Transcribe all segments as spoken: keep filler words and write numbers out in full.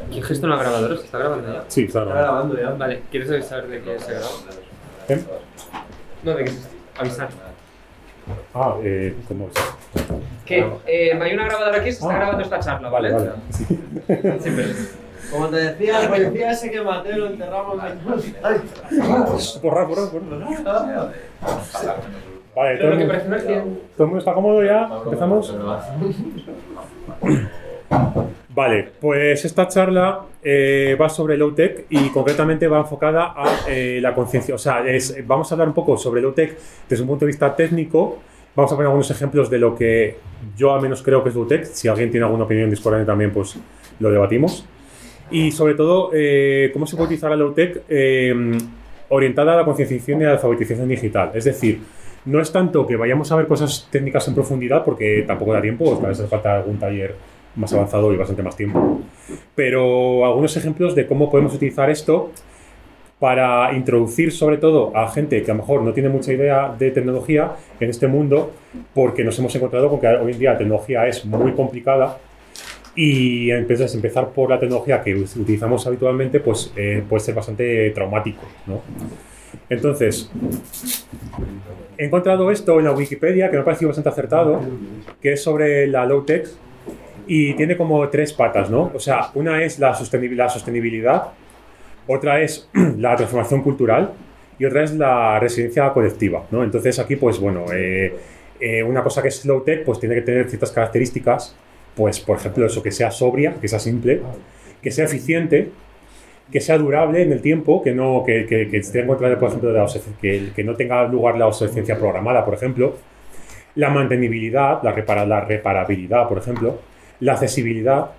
¿Quién gestiona la grabadora? ¿Se está grabando ya? Sí, está grabando. grabando ya. Vale, ¿quieres saber de qué se graba? ¿Eh? No, de qué se avisar. Ah, eh, ¿cómo es? Que eh, hay una grabadora aquí, se está Ah. grabando esta charla, ¿vale? Vale, sí. Siempre. Como te decía, el policía ese que maté lo enterramos en... Borrar, borrar, borrar. Vale, todo Pero lo el, que mundo, parece una acción. ¿todo el mundo está cómodo ya? ¿Empezamos? Vale, pues esta charla eh, va sobre low-tech y concretamente va enfocada a eh, la conciencia. O sea, es, vamos a hablar un poco sobre low-tech desde un punto de vista técnico. Vamos a poner algunos ejemplos de lo que yo al menos creo que es low-tech. Si alguien tiene alguna opinión discordante también, pues lo debatimos. Y sobre todo, eh, cómo se puede utilizar la low-tech eh, orientada a la concienciación y a la alfabetización digital. Es decir, no es tanto que vayamos a ver cosas técnicas en profundidad, porque tampoco da tiempo, a veces hace falta algún taller más avanzado y bastante más tiempo. Pero algunos ejemplos de cómo podemos utilizar esto para introducir sobre todo a gente que a lo mejor no tiene mucha idea de tecnología en este mundo, porque nos hemos encontrado con que hoy en día la tecnología es muy complicada y entonces empezar por la tecnología que utilizamos habitualmente pues eh, puede ser bastante traumático, ¿no? Entonces, he encontrado esto en la Wikipedia que me ha parecido bastante acertado, que es sobre la low-tech y tiene como tres patas, ¿no? O sea, una es la sostenibilidad, la sostenibilidad, otra es la transformación cultural y otra es la resiliencia colectiva, ¿no? Entonces aquí, pues bueno, eh, eh, una cosa que es low-tech pues tiene que tener ciertas características, pues por ejemplo eso, que sea sobria, que sea simple, que sea eficiente, que sea durable en el tiempo, que no que, que, que esté en contra de, por ejemplo, de la que, que no tenga lugar la obsolescencia programada, por ejemplo, la mantenibilidad, la, repara, la reparabilidad, por ejemplo, la accesibilidad,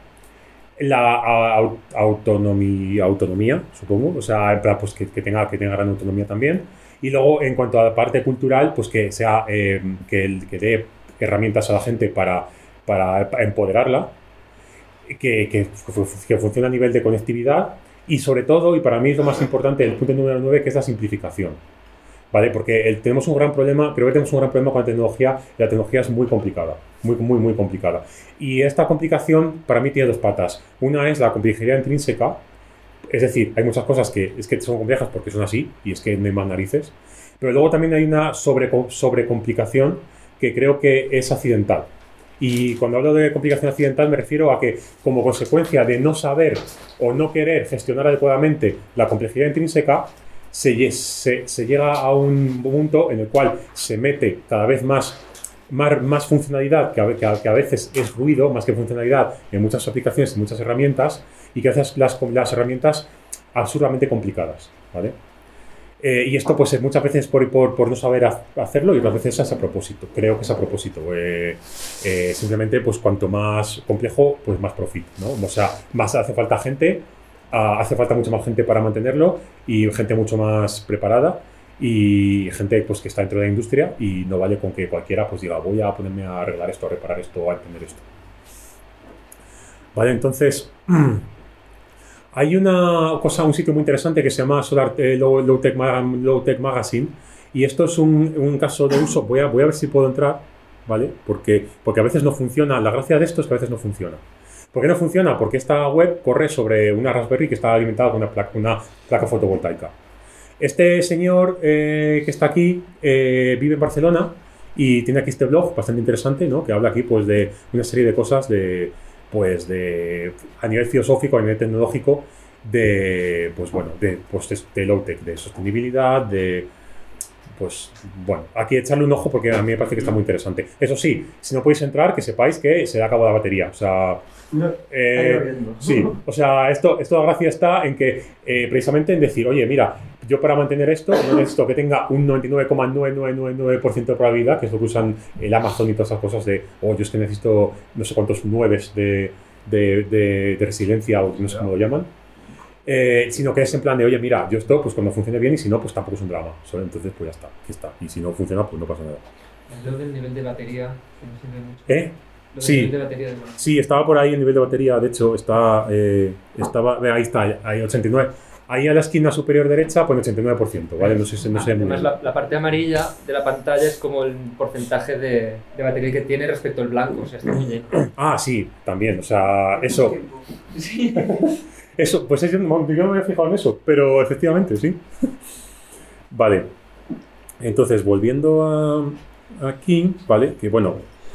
la a, autonomía, autonomía, supongo, o sea, en plan, pues que, que, tenga, que tenga gran autonomía también, y luego en cuanto a la parte cultural, pues que sea eh, que, que dé herramientas a la gente para, para empoderarla, que, que, que funcione a nivel de conectividad. Y sobre todo, y para mí es lo más importante, el punto número nueve, que es la simplificación, ¿vale? Porque el, tenemos un gran problema, creo que tenemos un gran problema con la tecnología, y la tecnología es muy complicada, muy, muy, muy complicada. Y esta complicación, para mí, tiene dos patas. Una es la complejidad intrínseca, es decir, hay muchas cosas que, es que son complejas porque son así, y es que no hay más narices, pero luego también hay una sobre, sobrecomplicación que creo que es accidental. Y cuando hablo de complicación accidental me refiero a que como consecuencia de no saber o no querer gestionar adecuadamente la complejidad intrínseca, se, se, se llega a un punto en el cual se mete cada vez más, más, más funcionalidad, que a, que, a, que a veces es ruido, más que funcionalidad, en muchas aplicaciones y muchas herramientas, y que haces las, las herramientas absurdamente complicadas, ¿vale? Eh, y esto pues muchas veces por, por, por no saber hacerlo y otras veces es a propósito, creo que es a propósito. Eh, eh, simplemente pues cuanto más complejo, pues más profit, ¿no? O sea, más hace falta gente, uh, hace falta mucha más gente para mantenerlo y gente mucho más preparada y gente pues que está dentro de la industria y no vale con que cualquiera pues diga voy a ponerme a arreglar esto, a reparar esto, a entender esto. Vale, entonces... hay una cosa, un sitio muy interesante que se llama Solar eh, Low, Low, Tech, Low Tech Magazine y esto es un, un caso de uso. Voy a, voy a ver si puedo entrar, ¿vale? Porque, porque a veces no funciona. La gracia de esto es que a veces no funciona. ¿Por qué no funciona? Porque esta web corre sobre una Raspberry que está alimentada con una placa, una placa fotovoltaica. Este señor eh, que está aquí eh, vive en Barcelona y tiene aquí este blog bastante interesante, ¿no? Que habla aquí pues de una serie de cosas de... pues de a nivel filosófico, a nivel tecnológico, de pues bueno, de, pues de, de low-tech, de sostenibilidad, de pues bueno, aquí echarle un ojo porque a mí me parece que está muy interesante. Eso sí, si no podéis entrar, que sepáis que se le acabó la batería, o sea, no, eh, sí, o sea, esto, esto la gracia está en que eh, precisamente en decir, oye, mira, yo para mantener esto no necesito que tenga un noventa y nueve coma nueve nueve nueve nueve por ciento de probabilidad, que es lo que usan el Amazon y todas esas cosas de, oh, yo es que necesito no sé cuántos nueves de, de, de, de resiliencia o no sé cómo lo llaman, eh, sino que es en plan de, oye, mira, yo esto, pues cuando funcione bien y si no, pues tampoco es un drama, ¿sabes? Entonces, pues ya está, aquí está. Y si no funciona, pues no pasa nada. Lo del nivel de batería, que no sirve mucho. ¿Eh? Lo del Sí, nivel de batería de sí, estaba por ahí el nivel de batería, de hecho, está, eh, estaba, ahí está, ahí ochenta y nueve. Ahí a la esquina superior derecha pone ochenta y nueve por ciento, ¿vale? No sé, no sé muy Además, bien. la, la parte amarilla de la pantalla es como el porcentaje de, de batería que tiene respecto al blanco, o sea, está muy lleno. Ah, sí, también, o sea, eso. Sí. Eso, pues yo no, yo no me había fijado en eso, pero efectivamente, sí. Vale. Entonces, volviendo a aquí, ¿vale? Que bueno,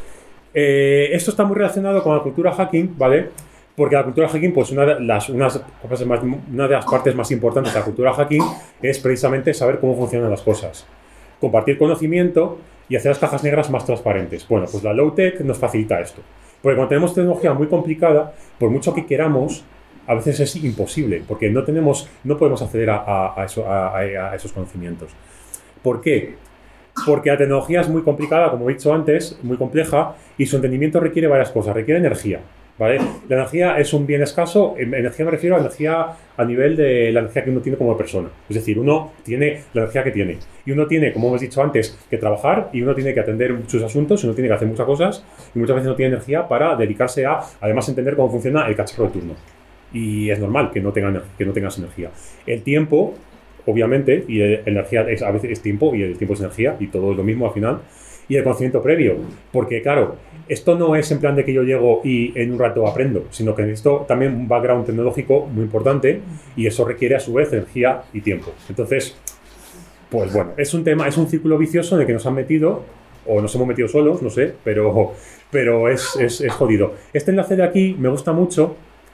eh, esto está muy relacionado con la cultura hacking, ¿vale? Porque la cultura hacking, pues una de las, unas, más, una de las partes más importantes de la cultura hacking es precisamente saber cómo funcionan las cosas. Compartir conocimiento y hacer las cajas negras más transparentes. Bueno, pues la low-tech nos facilita esto. Porque cuando tenemos tecnología muy complicada, por mucho que queramos, a veces es imposible, porque no tenemos, no podemos acceder a, a, a, eso, a, a esos conocimientos. ¿Por qué? Porque la tecnología es muy complicada, como he dicho antes, muy compleja, y su entendimiento requiere varias cosas. Requiere energía, ¿vale? La energía es un bien escaso. Energía me refiero a energía a nivel de la energía que uno tiene como persona. Es decir, uno tiene la energía que tiene. Y uno tiene, como hemos dicho antes, que trabajar, y uno tiene que atender muchos asuntos, y uno tiene que hacer muchas cosas, y muchas veces no tiene energía para dedicarse a, además, entender cómo funciona el cacharro de turno. Y es normal que no, tengan, que no tengas energía. El tiempo, obviamente, y el, energía es, a veces es tiempo, y el tiempo es energía, y todo es lo mismo al final. Y el conocimiento previo, porque claro, esto no es en plan de que yo llego y en un rato aprendo, sino que necesito también un background tecnológico muy importante, y eso requiere a su vez energía y tiempo. Entonces, pues bueno, es un tema, es un círculo vicioso en el que nos han metido, o nos hemos metido solos, no sé, pero, pero es, es, es jodido. Este enlace de aquí me gusta mucho,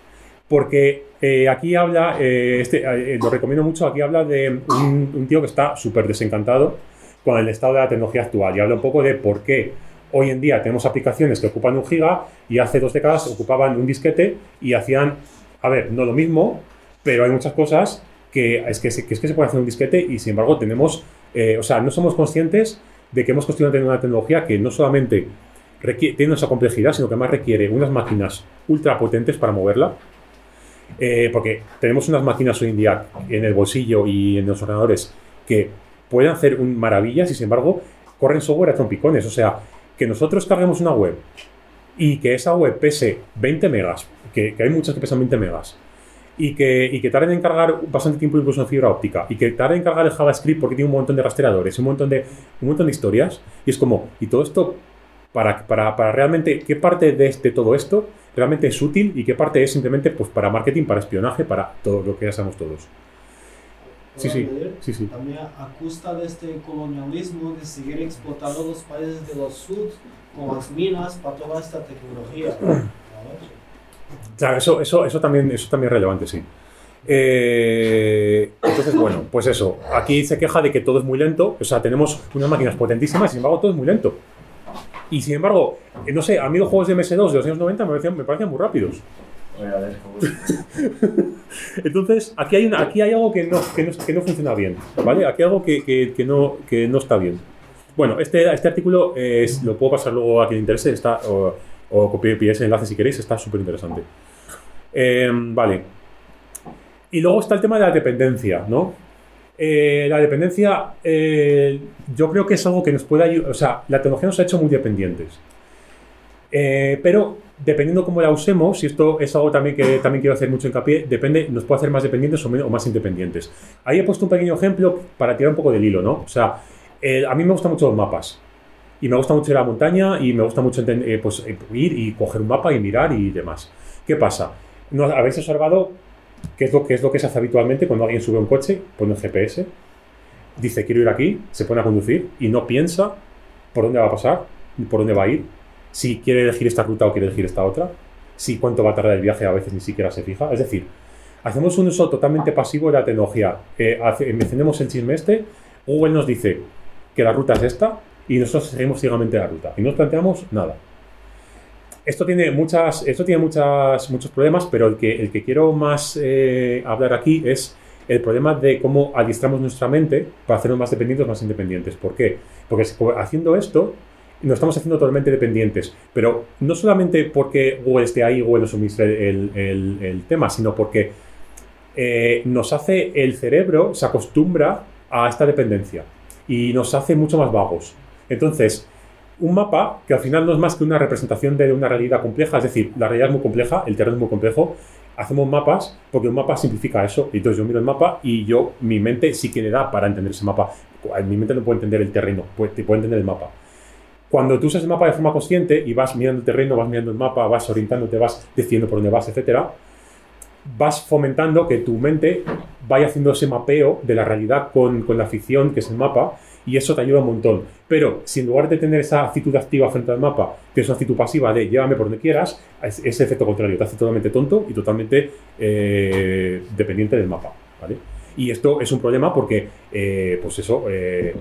porque eh, aquí habla, eh, este, eh, lo recomiendo mucho, aquí habla de un, un tío que está súper desencantado con el estado de la tecnología actual, y habla un poco de por qué hoy en día tenemos aplicaciones que ocupan un giga y hace dos décadas ocupaban un disquete y hacían, a ver, no lo mismo, pero hay muchas cosas que es que se, que es que se puede hacer un disquete, y sin embargo tenemos, eh, o sea, no somos conscientes de que hemos construido una tecnología que no solamente requiere, tiene esa complejidad, sino que además requiere unas máquinas ultra potentes para moverla. Eh, porque tenemos unas máquinas hoy en día en el bolsillo y en los ordenadores que pueden hacer un maravillas, y sin embargo corren software a trompicones. O sea, que nosotros carguemos una web y que esa web pese veinte megas, que, que hay muchas que pesan veinte megas, y que, y que tarden en cargar bastante tiempo incluso en fibra óptica, y que tarden en cargar el JavaScript porque tiene un montón de rastreadores, un montón de, un montón de historias, y es como, y todo esto para, para, para realmente, ¿qué parte de, de todo esto realmente es útil y qué parte es simplemente pues para marketing, para espionaje, para todo lo que ya sabemos todos? Sí, sí, sí, sí. También acusa de este colonialismo de seguir explotando los países de los sur con las minas para toda esta tecnología. Claro, eso, eso, eso, también, eso también es relevante, sí. Eh, entonces, bueno, pues eso. Aquí se queja de que todo es muy lento. O sea, tenemos unas máquinas potentísimas, sin embargo, todo es muy lento. Y sin embargo, no sé, a mí los juegos de eme ese dos de los años noventa me parecían, me parecían muy rápidos. Entonces, aquí hay, una, aquí hay algo que no, que, no, que no funciona bien, ¿vale? Aquí hay algo que, que, que, no, que no está bien. Bueno, este, este artículo es, lo puedo pasar luego a quien le interese, está, o, o copiar ese enlace si queréis, está súper interesante. Eh, vale. Y luego está el tema de la dependencia, ¿no? Eh, la dependencia, eh, yo creo que es algo que nos puede ayudar. O sea, la tecnología nos ha hecho muy dependientes. Eh, pero dependiendo cómo la usemos, y esto es algo también que también quiero hacer mucho hincapié, depende, nos puede hacer más dependientes o, menos, o más independientes. Ahí he puesto un pequeño ejemplo para tirar un poco del hilo, ¿no? O sea, eh, a mí me gustan mucho los mapas. Y me gusta mucho ir a la montaña y me gusta mucho eh, pues, ir y coger un mapa y mirar y demás. ¿Qué pasa? ¿No habéis observado qué es lo, qué es lo que se hace habitualmente cuando alguien sube un coche, pone un G P S, dice quiero ir aquí, se pone a conducir y no piensa por dónde va a pasar, ni por dónde va a ir, si quiere elegir esta ruta o quiere elegir esta otra, si cuánto va a tardar el viaje, a veces ni siquiera se fija? Es decir, hacemos un uso totalmente pasivo de la tecnología. Eh, hace, encendemos el chisme este, Google nos dice que la ruta es esta y nosotros seguimos ciegamente la ruta y no nos planteamos nada. Esto tiene, muchas, esto tiene muchas, muchos problemas, pero el que, el que quiero más eh, hablar aquí es el problema de cómo adiestramos nuestra mente para hacernos más dependientes o más independientes. ¿Por qué? Porque haciendo esto nos estamos haciendo totalmente dependientes, pero no solamente porque Google esté ahí, Google nos suministre el, el, el tema, sino porque eh, nos hace, el cerebro se acostumbra a esta dependencia y nos hace mucho más vagos. Entonces, un mapa, que al final no es más que una representación de una realidad compleja, es decir, la realidad es muy compleja, el terreno es muy complejo, hacemos mapas porque un mapa simplifica eso. Entonces yo miro el mapa y yo, mi mente sí que le da para entender ese mapa. Mi mente no puede entender el terreno, puede, puede entender el mapa. Cuando tú usas el mapa de forma consciente y vas mirando el terreno, vas mirando el mapa, vas orientándote, vas decidiendo por dónde vas, etcétera, vas fomentando que tu mente vaya haciendo ese mapeo de la realidad con, con la ficción, que es el mapa, y eso te ayuda un montón. Pero si en lugar de tener esa actitud activa frente al mapa, tienes una actitud pasiva de llévame por donde quieras, es ese efecto contrario, te hace totalmente tonto y totalmente eh, dependiente del mapa, ¿vale? Y esto es un problema porque, eh, pues eso, eh,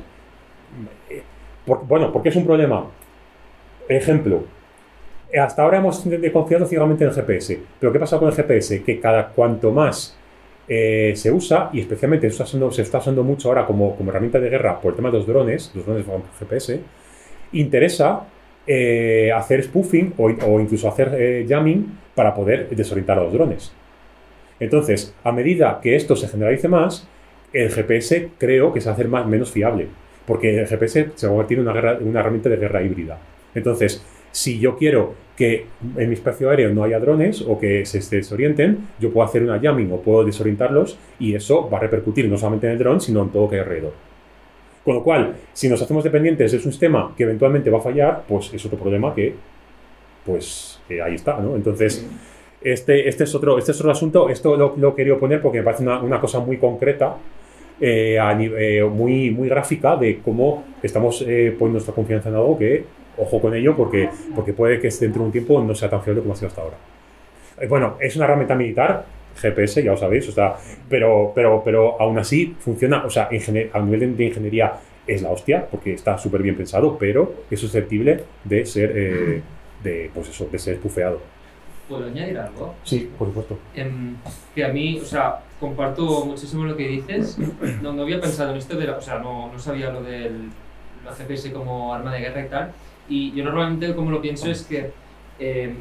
por, bueno, ¿por qué es un problema? Ejemplo, hasta ahora hemos confiado ciegamente en el G P S, pero ¿qué pasa con el G P S? Que cada cuanto más eh, se usa, y especialmente se está usando, se está usando mucho ahora como, como herramienta de guerra por el tema de los drones, los drones con G P S, interesa eh, hacer spoofing o, o incluso hacer eh, jamming para poder desorientar a los drones. Entonces, a medida que esto se generalice más, el G P S creo que se va a hacer más, menos fiable, porque el G P S se va a convertir en una, guerra, una herramienta de guerra híbrida. Entonces, si yo quiero que en mi espacio aéreo no haya drones o que se desorienten, yo puedo hacer una jamming o puedo desorientarlos y eso va a repercutir no solamente en el dron, sino en todo lo que hay alrededor. Con lo cual, si nos hacemos dependientes de un sistema que eventualmente va a fallar, pues es otro problema que, pues, eh, ahí está, ¿no? Entonces, este, este, es otro, este es otro asunto. Esto lo, lo he querido poner porque me parece una, una cosa muy concreta, eh, a nivel, eh, muy, muy gráfica de cómo estamos eh, poniendo nuestra confianza en algo que, ojo con ello, porque, porque puede que dentro de un tiempo no sea tan fiable como ha sido hasta ahora. Eh, bueno, es una herramienta militar, G P S, ya lo sabéis, o sea, pero, pero, pero aún así funciona, o sea, a nivel de, de ingeniería es la hostia, porque está súper bien pensado, pero es susceptible de ser, eh, de, pues eso, de ser espufeado. ¿Puedo añadir algo? Sí, por supuesto. Um, que a mí, o sea, comparto muchísimo lo que dices. No, no había pensado en esto, de la, o sea, no, no sabía lo del la G P S como arma de guerra y tal. Y yo normalmente como lo pienso es que eh,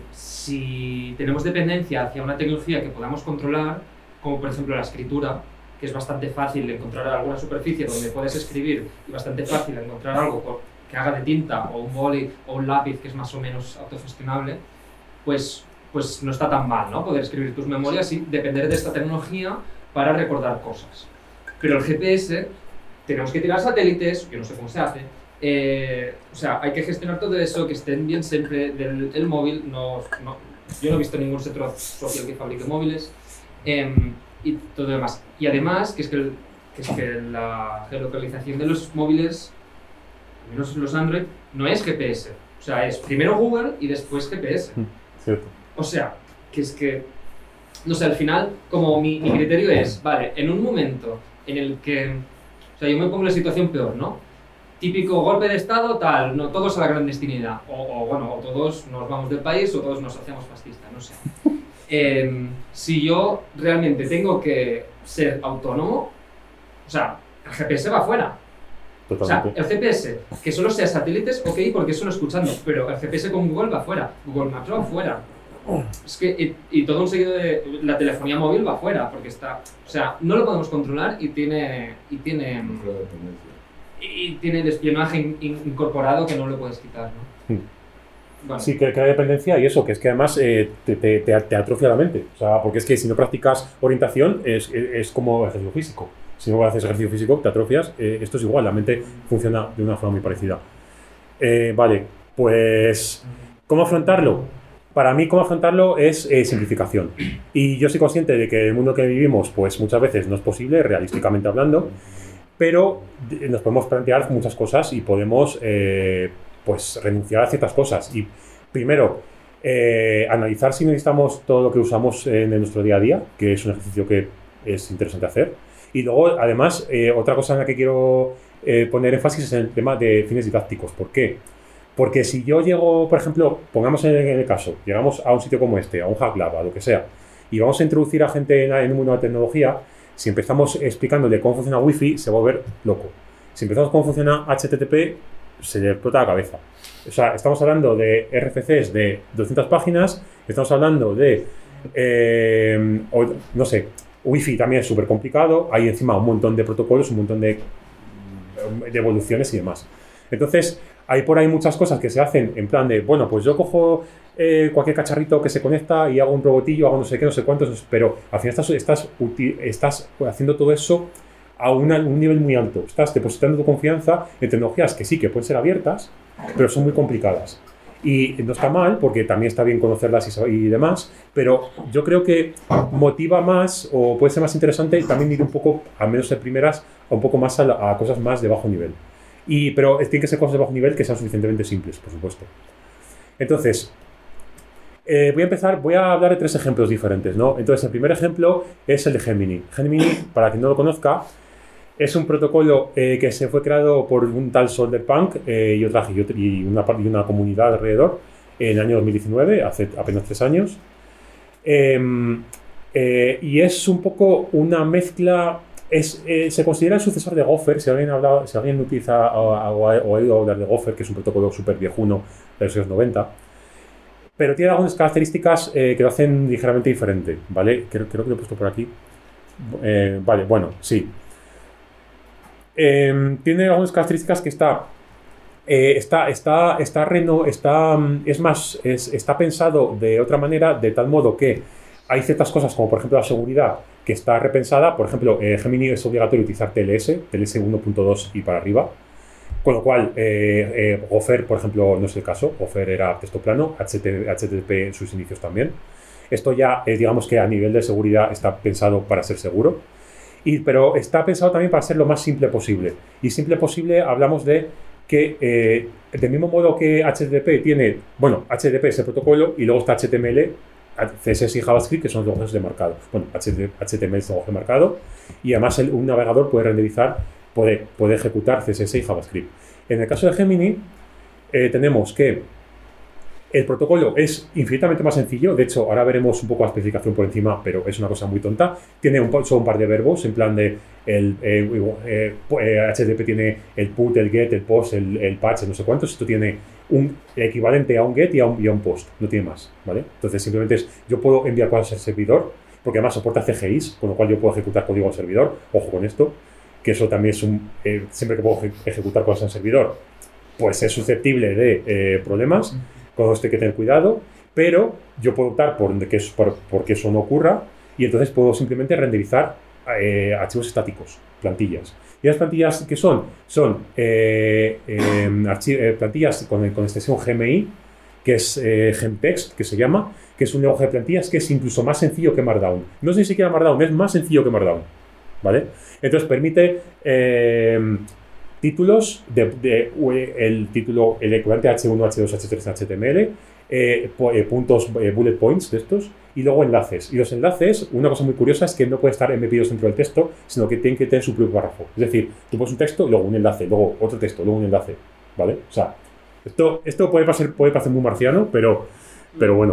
si tenemos dependencia hacia una tecnología que podamos controlar, como por ejemplo la escritura, que es bastante fácil encontrar alguna superficie donde puedes escribir y bastante fácil encontrar algo que haga de tinta o un boli o un lápiz que es más o menos autogestionable, pues, pues no está tan mal, ¿no? Poder escribir tus memorias y depender de esta tecnología para recordar cosas. Pero el G P S, tenemos que tirar satélites, yo no sé cómo se hace. Eh, o sea, hay que gestionar todo eso, que estén bien siempre del el móvil. No, no, yo no he visto ningún centro social que fabrique móviles eh, y todo lo demás. Y además, que es que, el, que, es que la geolocalización de los móviles, al menos los Android, no es G P S. O sea, es primero Google y después G P S. Cierto. O sea, que es que, no sé, al final, como mi, mi criterio es, vale, en un momento en el que, o sea, yo me pongo en la situación peor, ¿no? Típico golpe de estado, tal, no todos a la clandestinidad, o, o bueno, o todos nos vamos del país o todos nos hacemos fascistas, no sé. Eh, si yo realmente tengo que ser autónomo, o sea, el G P S va fuera. Totalmente. O sea, el G P S, que solo sea satélites, ok, porque eso lo escuchando, pero el G P S con Google va fuera, Google Maps va fuera. Es que, y, y todo un seguido de la telefonía móvil va fuera, porque está, o sea, no lo podemos controlar y tiene, y tiene, y tiene el espionaje in, in, incorporado que no lo puedes quitar, ¿no? Hmm. Bueno. Sí, que crea dependencia y eso, que es que además eh, te, te, te, te atrofia la mente, o sea, porque es que si no practicas orientación es, es, es como ejercicio físico. Si no haces ejercicio físico, te atrofias, eh, esto es igual, la mente funciona de una forma muy parecida. Eh, vale, pues, ¿cómo afrontarlo? Para mí, cómo afrontarlo es eh, simplificación. Y yo soy consciente de que el mundo que vivimos, pues muchas veces no es posible, realísticamente hablando, pero nos podemos plantear muchas cosas y podemos, eh, pues, renunciar a ciertas cosas. Y primero, eh, analizar si necesitamos todo lo que usamos en nuestro día a día, que es un ejercicio que es interesante hacer. Y luego, además, eh, otra cosa en la que quiero eh, poner énfasis es en el tema de fines didácticos. ¿Por qué? Porque si yo llego, por ejemplo, pongamos en el caso, llegamos a un sitio como este, a un Hack Lab, a lo que sea, y vamos a introducir a gente en, en un mundo de tecnología, si empezamos explicándole cómo funciona Wi-Fi, se va a volver loco. Si empezamos cómo funciona H T T P, se le explota la cabeza. O sea, estamos hablando de R F Cs de doscientas páginas, estamos hablando de, eh, o, no sé, Wi-Fi también es súper complicado, hay encima un montón de protocolos, un montón de, de evoluciones y demás. Entonces, hay por ahí muchas cosas que se hacen en plan de, bueno, pues yo cojo eh, cualquier cacharrito que se conecta y hago un robotillo, hago no sé qué, no sé cuántos, pero al final estás, estás, estás haciendo todo eso a una, un nivel muy alto. Estás depositando tu confianza en tecnologías que sí, que pueden ser abiertas, pero son muy complicadas. Y no está mal, porque también está bien conocerlas y, y demás, pero yo creo que motiva más, o puede ser más interesante, también ir un poco, al menos de primeras, a un poco más a, la, a cosas más de bajo nivel. Y, pero tienen que ser cosas de bajo nivel que sean suficientemente simples, por supuesto. Entonces, eh, voy a empezar, voy a hablar de tres ejemplos diferentes, ¿no? Entonces, el primer ejemplo es el de Gemini. Gemini, para quien no lo conozca, es un protocolo eh, que se fue creado por un tal Solderpunk eh, y, otra, y, otra, y, una, y una comunidad alrededor en el año dos mil diecinueve, hace apenas tres años. Eh, eh, y es un poco una mezcla, es, eh, se considera el sucesor de Gopher. Si alguien, ha hablado, si alguien utiliza o, o, o ha oído hablar de Gopher, que es un protocolo súper viejuno de los años noventa, pero tiene algunas características eh, que lo hacen ligeramente diferente, ¿vale? Creo, creo que lo he puesto por aquí. Eh, vale, bueno, sí. Eh, tiene algunas características que está, eh, está, está, está, reno, está, es más, es, está pensado de otra manera, de tal modo que hay ciertas cosas, como por ejemplo la seguridad, que está repensada. Por ejemplo, eh, Gemini es obligatorio utilizar T L S, T L S uno punto dos y para arriba, con lo cual eh, eh, Gopher, por ejemplo, no es el caso. Gopher era texto plano, H T T P en sus inicios también. Esto ya, eh, digamos que a nivel de seguridad está pensado para ser seguro. Y, pero está pensado también para ser lo más simple posible. Y simple posible hablamos de que, eh, del mismo modo que H T T P tiene, bueno, H T T P es el protocolo y luego está H T M L, C S S y JavaScript, que son los lenguajes de marcado. Bueno, H T M L es el lenguaje de marcado y además el, un navegador puede renderizar, puede, puede ejecutar C S S y JavaScript. En el caso de Gemini, eh, tenemos que el protocolo es infinitamente más sencillo. De hecho, ahora veremos un poco la especificación por encima, pero es una cosa muy tonta. Tiene un, solo un par de verbos, en plan de el, eh, eh, eh, H T T P tiene el put, el get, el post, el, el patch, no sé cuántos. Esto tiene un equivalente a un get y a un, y a un post, no tiene más, ¿vale? Entonces simplemente es, yo puedo enviar cosas al servidor, porque además soporta C G Is, con lo cual yo puedo ejecutar código al servidor. Ojo con esto, que eso también es un, eh, siempre que puedo ejecutar cosas al servidor, pues es susceptible de eh, problemas. Con esto hay que tener cuidado, pero yo puedo optar por que eso, por, por que eso no ocurra, y entonces puedo simplemente renderizar eh, archivos estáticos, plantillas. ¿Y las plantillas qué son? Son eh, eh, eh, plantillas con, con extensión G M I, que es eh, Gemtext, que se llama, que es un lenguaje de plantillas que es incluso más sencillo que Markdown. No es ni siquiera Markdown, es más sencillo que Markdown, ¿vale? Entonces permite eh, títulos, de, de, el título, el equivalente H uno, H dos, H tres, H T M L, eh, puntos, eh, bullet points de estos, y luego enlaces. Y los enlaces, una cosa muy curiosa es que no puede estar embebidos dentro del texto, sino que tienen que tener su propio párrafo. Es decir, tú pones un texto, luego un enlace, luego otro texto, luego un enlace, ¿vale? O sea, esto, esto puede, parecer, puede parecer muy marciano, pero, pero bueno.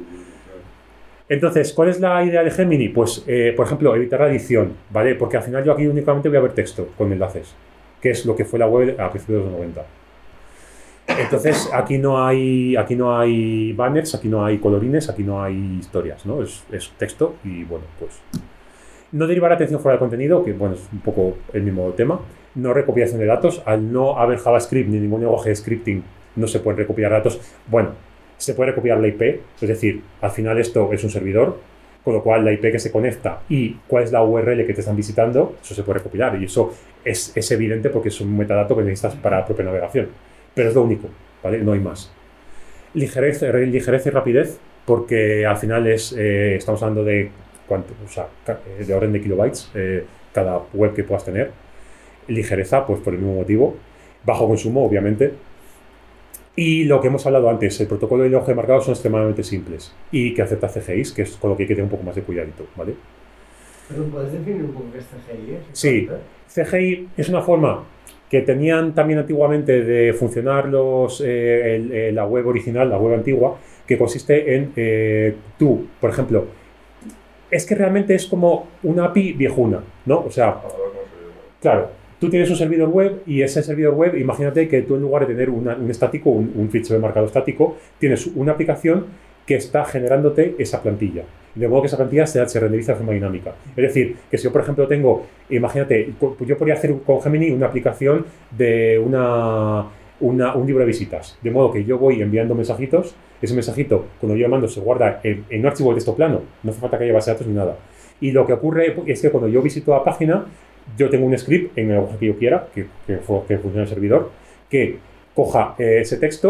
Entonces, ¿cuál es la idea de Gemini? Pues, eh, por ejemplo, evitar la edición, ¿vale? Porque al final yo aquí únicamente voy a ver texto con enlaces, que es lo que fue la web a principios de los noventa. Entonces, aquí no hay aquí no hay banners, aquí no hay colorines, aquí no hay historias, ¿no? Es, es texto y, bueno, pues... No derivar atención fuera del contenido, que, bueno, es un poco el mismo tema. No recopilación de datos. Al no haber JavaScript ni ningún lenguaje de scripting, no se pueden recopilar datos. Bueno, se puede recopilar la I P, es decir, al final esto es un servidor, con lo cual la I P que se conecta y cuál es la U R L que te están visitando, eso se puede recopilar y eso es, es evidente porque es un metadato que necesitas para la propia navegación. Pero es lo único, ¿vale? No hay más. Ligereza, ligereza y rapidez, porque al final es, eh, estamos hablando de, cuánto, o sea, de orden de kilobytes eh, cada web que puedas tener. Ligereza, pues por el mismo motivo. Bajo consumo, obviamente. Y lo que hemos hablado antes, el protocolo y el lenguaje de marcado son extremadamente simples y que acepta C G Is, que es con lo que hay que tener un poco más de cuidadito, ¿vale? ¿Pero puedes definir un poco qué es C G I? Sí, C G I es una forma que tenían también antiguamente de funcionar los, eh, el, eh, la web original, la web antigua, que consiste en eh, tú, por ejemplo, es que realmente es como una A P I viejuna, ¿no? O sea, claro, tú tienes un servidor web y ese servidor web, imagínate que tú en lugar de tener una, un estático, un, un fichero de marcado estático, tienes una aplicación que está generándote esa plantilla. De modo que esa plantilla se, se renderiza de forma dinámica. Es decir, que si yo, por ejemplo, tengo, imagínate, yo podría hacer con Gemini una aplicación de una, una, un libro de visitas. De modo que yo voy enviando mensajitos, ese mensajito, cuando yo mando, se guarda en, en un archivo de texto plano. No hace falta que haya base de datos ni nada. Y lo que ocurre es que cuando yo visito la página, yo tengo un script en el lenguaje que yo quiera, que, que, que funcione el servidor, que coja eh, ese texto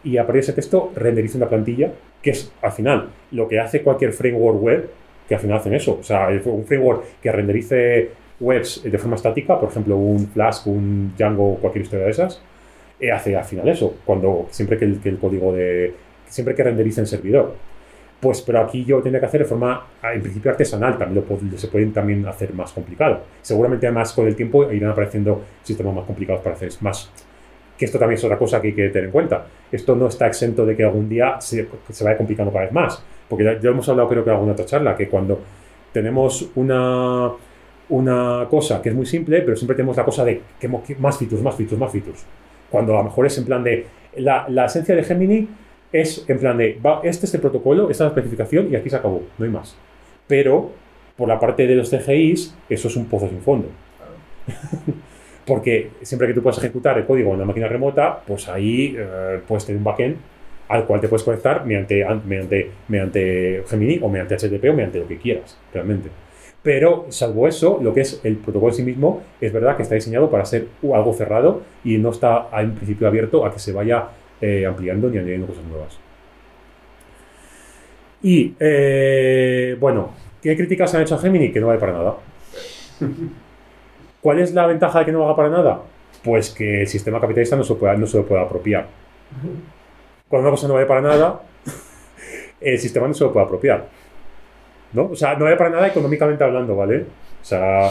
y a partir de ese texto renderiza una plantilla, que es al final lo que hace cualquier framework web, que al final hacen eso. O sea, un framework que renderice webs de forma estática, por ejemplo, un Flask, un Django, cualquier historia de esas, eh, hace al final eso, cuando siempre que el, que el código de... siempre que renderice en servidor. Pues, pero aquí yo tendría que hacer de forma, en principio, artesanal, también lo puedo, se pueden también hacer más complicado. Seguramente, además, con el tiempo irán apareciendo sistemas más complicados para hacer más. Que esto también es otra cosa que hay que tener en cuenta. Esto no está exento de que algún día se, se vaya complicando cada vez más. Porque ya, ya hemos hablado, creo que en alguna otra charla, que cuando tenemos una, una cosa que es muy simple, pero siempre tenemos la cosa de que más features, más features, más features. Cuando a lo mejor es en plan de... La, la esencia de Gemini es en plan de, va, este es el protocolo, esta es la especificación y aquí se acabó, no hay más. Pero, por la parte de los C G Is, eso es un pozo sin fondo. Porque siempre que tú puedas ejecutar el código en una máquina remota, pues ahí eh, puedes tener un backend al cual te puedes conectar mediante, mediante, mediante Gemini o mediante H T T P o mediante lo que quieras, realmente. Pero, salvo eso, lo que es el protocolo en sí mismo, es verdad que está diseñado para ser algo cerrado y no está en principio abierto a que se vaya eh, ampliando ni añadiendo cosas nuevas. Y, eh, bueno, ¿qué críticas se han hecho a Gemini? Que no vale para nada. ¿Cuál es la ventaja de que no valga para nada? Pues que el sistema capitalista no se, pueda, no se lo pueda apropiar. Cuando una cosa no vale para nada, el sistema no se lo puede apropiar, ¿no? O sea, no vale para nada económicamente hablando, ¿vale? O sea,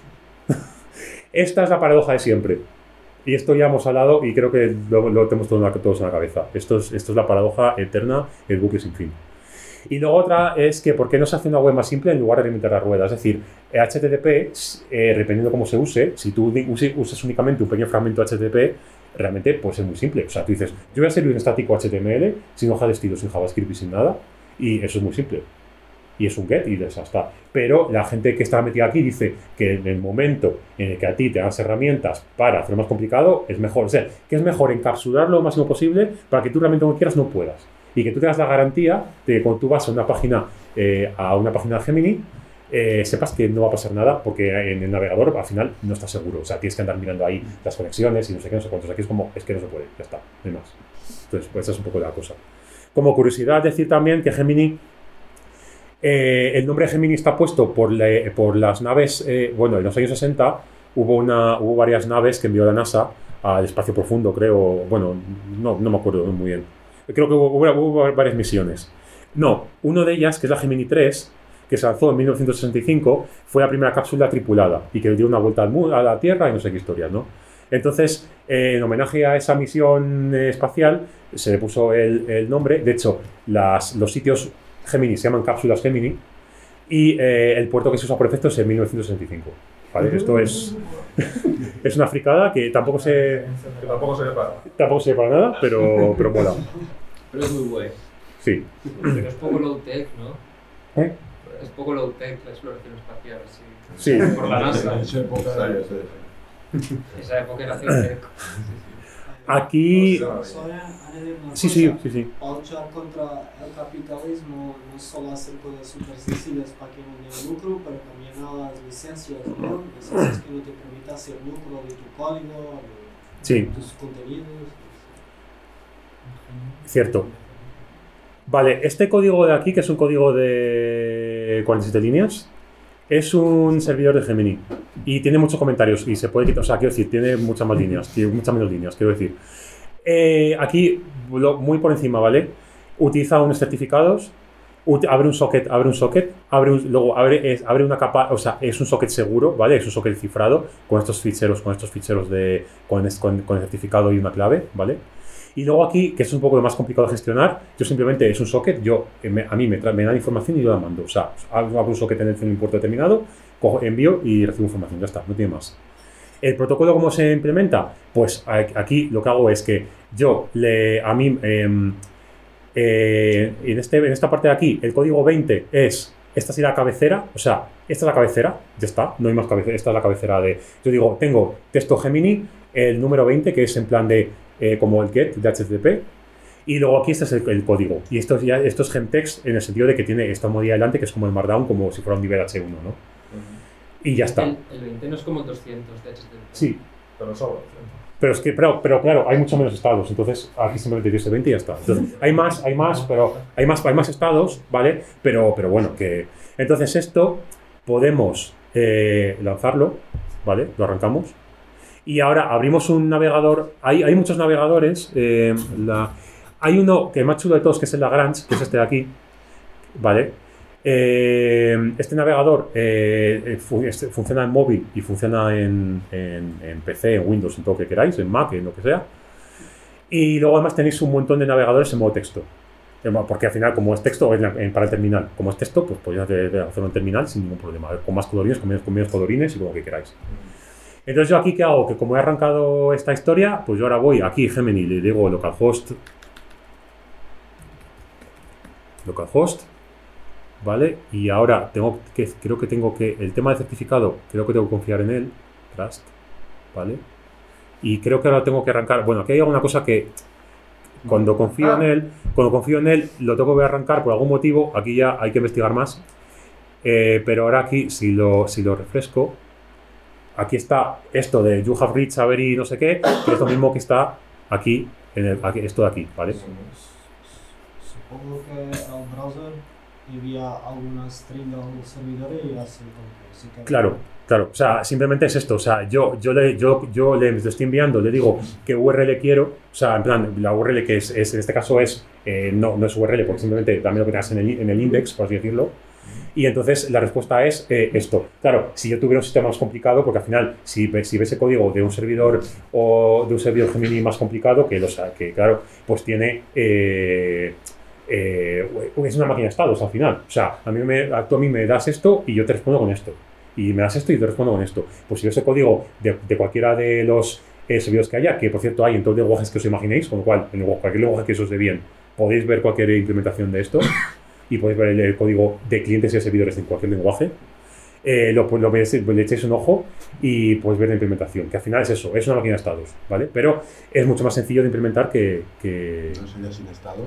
esta es la paradoja de siempre. Y esto ya hemos hablado y creo que lo, lo tenemos todos en la cabeza. Esto es, esto es la paradoja eterna, el bucle sin fin. Y luego otra es que ¿por qué no se hace una web más simple en lugar de alimentar la rueda? Es decir, H T T P, eh, dependiendo de cómo se use, si tú uses, uses únicamente un pequeño fragmento de H T T P, realmente puede ser muy simple. O sea, tú dices, yo voy a servir un estático H T M L sin hoja de estilo, sin JavaScript y sin nada, y eso es muy simple. Y es un get y ya está. Pero la gente que está metida aquí dice que en el momento en el que a ti te das herramientas para hacerlo más complicado, es mejor. O sea, que es mejor encapsularlo lo máximo posible para que tú realmente cuando quieras no puedas. Y que tú tengas la garantía de que cuando tú vas a una página, eh, a una página de Gemini, eh, sepas que no va a pasar nada porque en el navegador al final no estás seguro. O sea, tienes que andar mirando ahí las conexiones y no sé qué, no sé cuántos. Aquí es como, es que no se puede, ya está, no hay más. Entonces, pues esa es un poco la cosa. Como curiosidad, decir también que Gemini, eh, el nombre de Gemini está puesto por, le, por las naves, eh, bueno, en los años sesenta hubo, una, hubo varias naves que envió la NASA al espacio profundo, creo, bueno, no, no me acuerdo muy bien. Creo que hubo, hubo, hubo varias misiones. No, una de ellas, que es la Gemini tres, que se lanzó en mil novecientos sesenta y cinco, fue la primera cápsula tripulada y que dio una vuelta al mundo, a la Tierra y no sé qué historias, ¿no? Entonces, eh, en homenaje a esa misión eh, espacial, se le puso el, el nombre. De hecho, las, los sitios Gemini se llaman cápsulas Gemini y eh, el puerto que se usa por efecto es en mil novecientos sesenta y cinco. ¿Vale? Esto es, es una fricada que tampoco se... Que tampoco se para. Tampoco se para nada, pero, pero mola. Pero es muy guay. Sí. Pero es poco low-tech, ¿no? ¿Eh? Es poco low-tech la exploración espacial, así. Sí. Por la NASA. En esa época era- sí. Esa época era high-tech. Aquí... Solo añadir una Sí, sí, cosa. sí, sí. Para luchar contra el capitalismo no solo hacer cosas súper sencillas para que no dé lucro, pero también a las licencias, ¿no? Licencias que no te permitan hacer lucro de tu código, de Sí. tus contenidos. Cierto. Vale, este código de aquí, que es un código de cuarenta y siete líneas, es un servidor de Gemini y tiene muchos comentarios y se puede quitar, o sea, quiero decir, tiene muchas más líneas, tiene muchas menos líneas, quiero decir. Eh, aquí, lo, muy por encima, ¿vale? Utiliza unos certificados, ut- abre un socket, abre un socket, abre un, luego abre, es, abre una capa, o sea, es un socket seguro, ¿vale? Es un socket cifrado con estos ficheros, con estos ficheros de, con, es- con, con el certificado y una clave, ¿vale? Y luego aquí, que es un poco lo más complicado de gestionar, yo simplemente es un socket, yo, eh, me- a mí me, tra- me dan información y yo la mando. O sea, abro un socket en, el, en un puerto determinado, cojo, envío y recibo información, ya está, no tiene más. ¿El protocolo cómo se implementa? Pues a- aquí lo que hago es que yo, le, a mí, eh, eh, en, este, en esta parte de aquí, el código veinte es, esta sería la cabecera, o sea, esta es la cabecera, ya está, no hay más cabecera, esta es la cabecera de, yo digo, tengo texto Gemini, el número veinte, que es en plan de, eh, como el get de H T T P, y luego aquí este es el, el código, y esto es, ya, esto es Gemtext en el sentido de que tiene esta modalidad delante, que es como el Markdown, como si fuera un nivel H uno, ¿no? Y ya está. El, el veinte no es como el doscientos de H T T P. Sí, Pero sobra. Pero es que, pero, pero claro, hay mucho menos estados, entonces aquí simplemente dice veinte y ya está. Entonces, hay más, hay más, pero hay más, hay más estados, ¿vale? Pero, pero bueno, que... Entonces esto podemos eh, lanzarlo, ¿vale? Lo arrancamos. Y ahora abrimos un navegador. Hay, hay muchos navegadores. Eh, la, hay uno que es más chulo de todos, que es el Lagrange, que es este de aquí, ¿vale? Eh, este navegador eh, fu este, funciona en móvil y funciona en, en, en P C, en Windows, en todo lo que queráis, en Mac, en lo que sea. Y luego además tenéis un montón de navegadores en modo texto. Porque al final, como es texto, es para el terminal. Como es texto, pues podéis hacerlo en terminal sin ningún problema. Con más colorines, con menos, con menos colorines y como que queráis. Entonces yo aquí, ¿qué hago? Que como he arrancado esta historia, pues yo ahora voy aquí, Gemini, le digo localhost. Localhost. ¿Vale? Y ahora tengo que, creo que tengo que, el tema de certificado, creo que tengo que confiar en él, Trust, ¿vale? Y creo que ahora tengo que arrancar, bueno, aquí hay alguna cosa que cuando confío en él, cuando confío en él, lo tengo que arrancar por algún motivo, aquí ya hay que investigar más, eh, pero ahora aquí, si lo, si lo refresco, aquí está esto de you have reached a very no sé qué, que es lo mismo que está aquí, en el, aquí, esto de aquí, ¿vale? Supongo que el browser envía alguna string al servidor y así como que se queda. Claro, claro. O sea, simplemente es esto. O sea, yo, yo, le, yo, yo le estoy enviando, le digo qué U R L quiero. O sea, en plan, la U R L que es, es en este caso es, eh, no, no es U R L, porque simplemente también lo que tengas en el, en el index, por así decirlo. Y entonces la respuesta es eh, esto. Claro, si yo tuviera un sistema más complicado, porque al final, si, si ves el código de un servidor o de un servidor Gemini más complicado, que, lo, que claro, pues tiene... Eh, Eh, es una máquina de estados al final. O sea, a mí me, tú a mí me das esto y yo te respondo con esto. Y me das esto y te respondo con esto. Pues si ves el código de, de cualquiera de los eh, servidores que haya, que por cierto hay en todos los lenguajes que os imaginéis, con lo cual, en cualquier lenguaje que os dé bien, podéis ver cualquier implementación de esto y podéis ver el, el código de clientes y de servidores en cualquier lenguaje. Eh, lo, lo, le echáis un ojo y podéis ver la implementación, que al final es eso, es una máquina de estados, ¿vale? Pero es mucho más sencillo de implementar que... que... ¿No sería sin estados?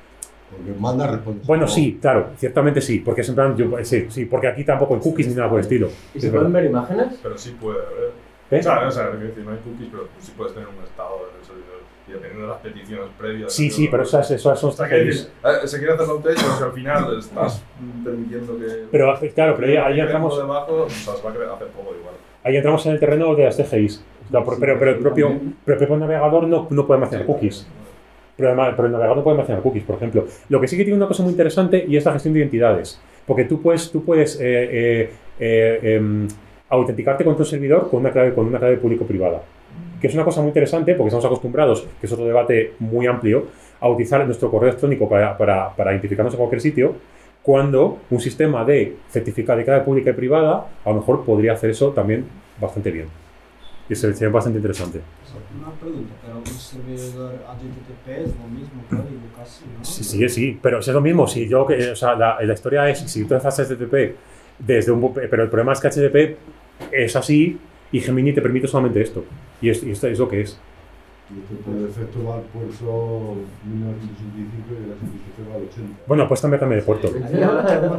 Porque manda, responde. Bueno, sí, claro, ciertamente sí, porque es en plan, yo, sí, sí, porque aquí tampoco hay cookies ni nada por el estilo. ¿Y se pueden ver imágenes? Pero sí puede haber. ¿Eh? O sea, no, o sea, decir, no hay cookies, pero sí puedes tener un estado en el servidor. Y dependiendo de las peticiones previas. Sí, sí, pero esas, esas son o sea, que decir, eh, se quiere hacer la update, pero si al final estás permitiendo que. Pero claro, pero ahí, ahí entramos. Debajo, o sea, se va a hacer poco igual. Ahí entramos en el terreno de las C G Is. No, pero, pero, pero el propio, pero el propio navegador no, no puede almacenar cookies. Pero, además, pero el navegador no puede almacenar cookies, por ejemplo. Lo que sí que tiene una cosa muy interesante y es la gestión de identidades. Porque tú puedes, tú puedes eh, eh, eh, eh, autenticarte con tu servidor con una clave, con una clave público-privada. Que es una cosa muy interesante porque estamos acostumbrados, que es otro debate muy amplio, a utilizar nuestro correo electrónico para, para, para identificarnos en cualquier sitio, cuando un sistema de certificado de clave pública y privada a lo mejor podría hacer eso también bastante bien. Y sería bastante interesante. Una pregunta, pero un servidor H T T P es lo mismo código casi, ¿no? Sí, sí, sí, pero es lo mismo. Si yo, o sea, la, la historia es, si tú haces H T T P desde un... Pero el problema es que H T T P es así y Gemini te permite solamente esto. Y, es, y esto es lo que es. Y esto por defecto va al puerto mil novecientos ochenta y cinco y la H T T P va al ochenta. Bueno, pues también también de puerto. ¿Y se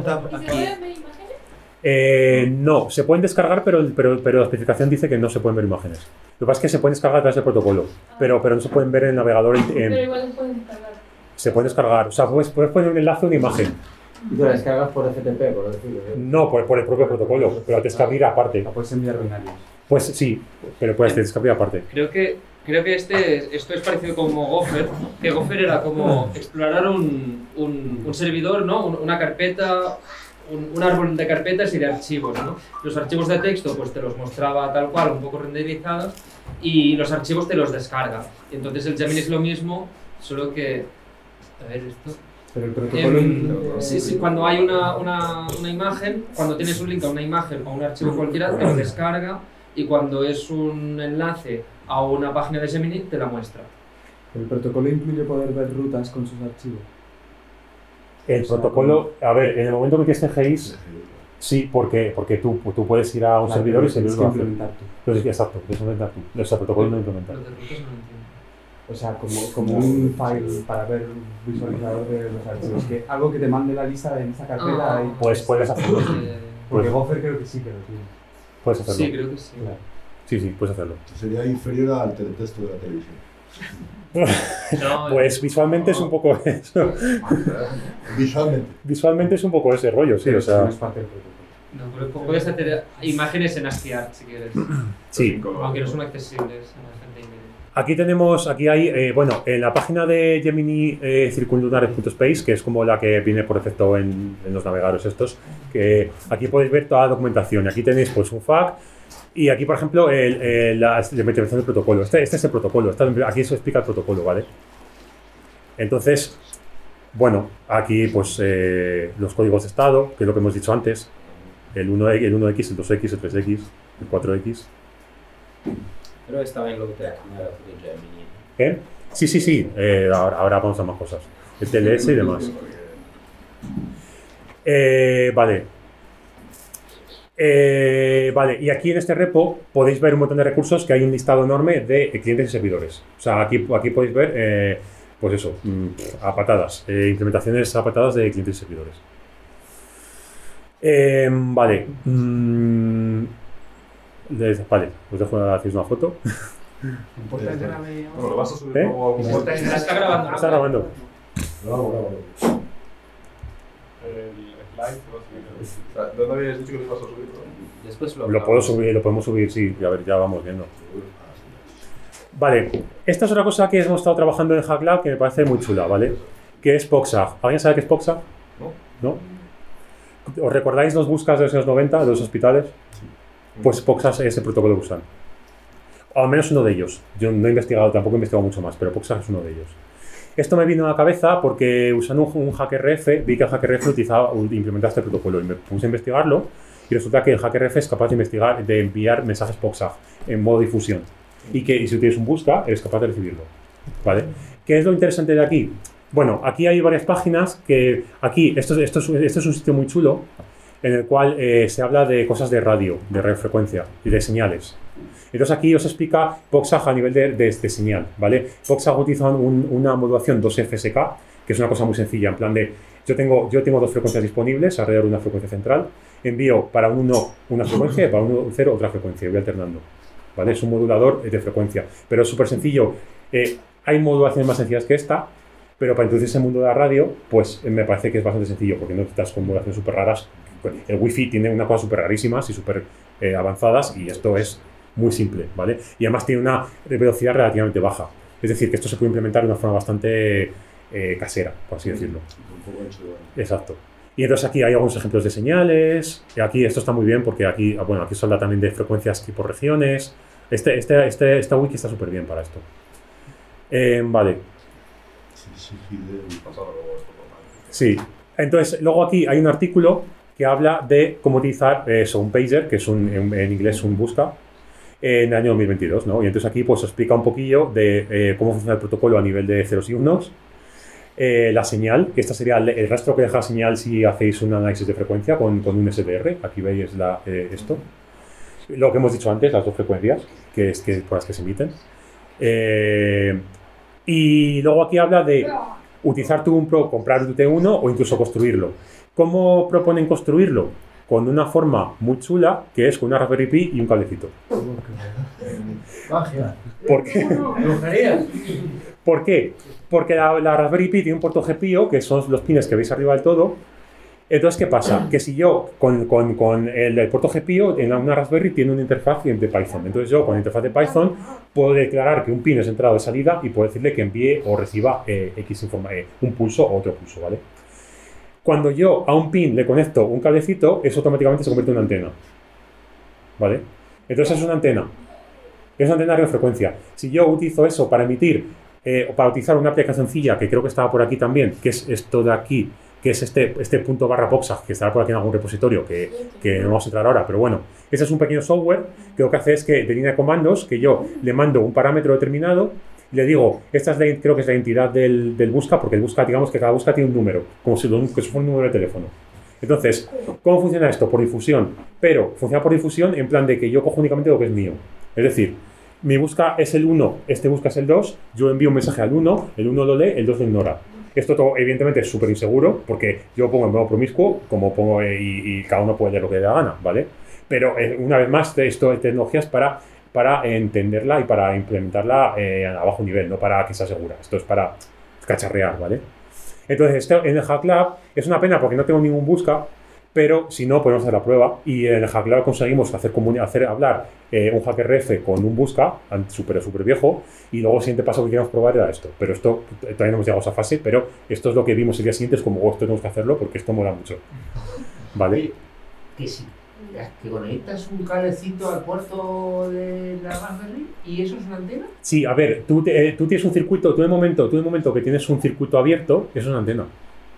pueden ver imágenes? Eh, no, se pueden descargar, pero, pero, pero la especificación dice que no se pueden ver imágenes. Lo que pasa es que se pueden descargar a través del protocolo, pero, pero no se pueden ver en el navegador. En, Pero igual se pueden descargar. Se pueden descargar, o sea, puedes, puedes poner un enlace a una imagen. Y tú la descargas por F T P, por decirlo. ¿eh? No, por, por el propio protocolo, pero la descargar aparte. La puedes enviar binarios. Pues sí, pero puedes descargar aparte. Creo que, creo que este, esto es parecido como Gopher, que Gopher era como explorar un, un, un servidor, ¿no? Un, una carpeta, un, un árbol de carpetas y de archivos, ¿no? Los archivos de texto pues te los mostraba tal cual, un poco renderizados, y los archivos te los descarga. Y entonces el Gemini es lo mismo, solo que... A ver, esto... Pero el protocolo... Eh, sí, sí, cuando hay una, una, una imagen, cuando tienes un link a una imagen o a un archivo cualquiera, te lo descarga, y cuando es un enlace a una página de Gemini, te la muestra. El protocolo incluye poder ver rutas con sus archivos. El protocolo, a ver, en el momento que tienes C G Is, sí, porque, porque tú, tú puedes ir a un Claro, servidor y pero se tienes lo que hace. implementar tú. Entonces, exacto, tienes que implementar tú. O sea, el protocolo no implementar. Lo de rutas no lo entiendo. O sea, como, como un file para ver un visualizador de los archivos. Que algo que te mande la lista de esa carpeta. Ah. y- Pues puedes hacerlo. Eh, Porque Pues, Gopher creo que sí que lo tiene. puedes hacerlo. sí, creo que sí. Claro. sí, sí, puedes hacerlo. Sería inferior al teletexto de la televisión. No, Pues visualmente es un poco eso. Visualmente. Visualmente es un poco ese rollo, sí, o sea. No es parte del protocolo. no, pero puedes hacer imágenes en ASCII si quieres. Sí. Aunque no son accesibles a la gente inmediata. Aquí tenemos, aquí hay, eh, bueno, en la página de Gemini eh, circunlunares.space, que es como la que viene por defecto en, en los navegadores estos, que aquí podéis ver toda la documentación. Aquí tenéis pues un F A Q y aquí, por ejemplo, el, el, la implementación del protocolo. Este, este es el protocolo, este, aquí se explica el protocolo, ¿vale? Entonces, bueno, aquí pues eh, los códigos de estado, que es lo que hemos dicho antes, el uno X, el uno X, el dos X, el tres X, el cuatro X. Pero estaba en Lowtech, no era de Gemini. ¿Eh? Sí, sí, sí. Eh, ahora, ahora vamos a más cosas. El T L S y demás. Eh, vale. Eh, vale, y aquí en este repo podéis ver un montón de recursos que hay un listado enorme de clientes y servidores. O sea, aquí, aquí podéis ver, eh, pues eso, mm, a patadas, eh, implementaciones a patadas de clientes y servidores. Eh, vale. Mm, les- vale, os dejo hacer una foto. ¿Importa el tema de- Bueno, lo vas a subir ¿Eh? luego a algún ¿Importa el- Está grabando. Está grabando. Bravo, bravo. El slide, lo vas a subir. O sea, ¿dónde habías dicho que lo ibas a subir? Después lo Lo puedo hablamos. subir, lo podemos subir, sí. A ver, ya vamos viendo. Vale, esta es otra cosa que hemos estado trabajando en HackLab que me parece muy chula, ¿vale? Que es PogSag. ¿Alguien sabe qué es PogSag? No. ¿No? ¿Os recordáis los buscas de los años noventa, de los hospitales? Pues PogSag es el protocolo que usan. O al menos uno de ellos. Yo no he investigado, tampoco he investigado mucho más, pero PogSag es uno de ellos. Esto me vino a la cabeza porque usando un, un HackRF, vi que el HackRF utilizaba, implementaba este protocolo y me puse a investigarlo y resulta que el HackRF es capaz de investigar, de enviar mensajes PogSag en modo difusión y que y si tienes un busca, eres capaz de recibirlo. ¿Vale? ¿Qué es lo interesante de aquí? Bueno, aquí hay varias páginas que aquí, esto, es- esto, es, esto es un sitio muy chulo en el cual eh, se habla de cosas de radio, de radiofrecuencia y de señales. Entonces aquí os explica PogSag a nivel de, de, de señal, ¿vale? PogSag utiliza un- una modulación dos F S K, que es una cosa muy sencilla, en plan de, yo tengo, yo tengo dos frecuencias disponibles alrededor de una frecuencia central, envío para un uno una frecuencia y para un cero otra frecuencia, y voy alternando, ¿vale? Es un modulador de frecuencia, pero es súper sencillo. Eh, hay modulaciones más sencillas que esta, pero para introducirse en el mundo de la radio, pues eh, me parece que es bastante sencillo, porque no necesitas con modulaciones súper raras. El Wi-Fi tiene unas cosas súper rarísimas y súper eh, avanzadas, y esto es muy simple, ¿vale? Y además tiene una velocidad relativamente baja. Es decir, que esto se puede implementar de una forma bastante eh, casera, por así decirlo. Un poco hecho. Exacto. Y entonces aquí hay algunos ejemplos de señales. Y aquí esto está muy bien porque aquí, bueno, aquí se habla también de frecuencias tipo regiones. Este, este, este, esta wiki está súper bien para esto. Eh, vale. Sí, sí, Fidel. Pasado luego esto por mal. Sí. Entonces, luego aquí hay un artículo que habla de cómo utilizar eh, eso, un pager, que es un, en, en inglés un busca, en el año dos mil veintidós, ¿no? Y entonces aquí pues explica un poquillo de eh, cómo funciona el protocolo a nivel de ceros y unos, eh, la señal, que esta sería el, el rastro que deja la señal si hacéis un análisis de frecuencia con, con un S D R. Aquí veis la, eh, esto. Lo que hemos dicho antes, las dos frecuencias que es, que, por las que se emiten. Eh, y luego aquí habla de utilizar tu un Pro, comprar tu T uno o incluso construirlo. ¿Cómo proponen construirlo? Con una forma muy chula, que es con una Raspberry Pi y un cablecito. Magia. ¿Por qué? Brujería. ¿Por qué? Porque la, la Raspberry Pi tiene un puerto G P I O, que son los pines que veis arriba del todo. Entonces, ¿qué pasa? Que si yo, con, con, con el, el puerto G P I O, en una Raspberry tiene una interfaz de Python. Entonces yo, con la interfaz de Python, puedo declarar que un pin es entrada o de salida y puedo decirle que envíe o reciba eh, X informa, eh, un pulso o otro pulso, ¿vale? Cuando yo a un pin le conecto un cablecito, eso automáticamente se convierte en una antena, ¿vale? Entonces es una antena. Es una antena de radiofrecuencia. Si yo utilizo eso para emitir, eh, o para utilizar una aplicación sencilla, que creo que estaba por aquí también, que es esto de aquí, que es este, este punto barra PogSag, que estará por aquí en algún repositorio, que, que no vamos a entrar ahora, pero bueno, ese es un pequeño software que lo que hace es que, de línea de comandos, que yo le mando un parámetro determinado, y le digo, esta es la, creo que es la entidad del, del busca, porque el busca, digamos que cada busca tiene un número, como si, lo, que si fuera un número de teléfono. Entonces, ¿cómo funciona esto? Por difusión, pero funciona por difusión en plan de que yo cojo únicamente lo que es mío. Es decir, mi busca es el uno, este busca es el dos, yo envío un mensaje al uno, el uno lo lee, el dos lo ignora. Esto todo, evidentemente es súper inseguro, porque yo pongo en modo promiscuo, como pongo, eh, y, y cada uno puede leer lo que le da gana, ¿vale? Pero eh, una vez más, esto de tecnologías para para entenderla y para implementarla eh, a bajo nivel, no para que sea segura. Esto es para cacharrear, ¿vale? Entonces, esto en el HackLab es una pena porque no tengo ningún busca, pero si no, podemos hacer la prueba y en el HackLab conseguimos hacer, hacer hablar eh, un HackerRF con un busca súper súper viejo y luego el siguiente paso que queríamos probar era esto. Pero esto, todavía no hemos llegado a esa fase, pero esto es lo que vimos el día siguiente, es como, oh, esto tenemos que hacerlo porque esto mola mucho. ¿Vale? Que sí. Que conectas un cablecito al puerto de la Raspberry y eso es una antena. Sí, a ver, tú, te, eh, tú tienes un circuito, tú de momento, tú de momento que tienes un circuito abierto, eso es una antena.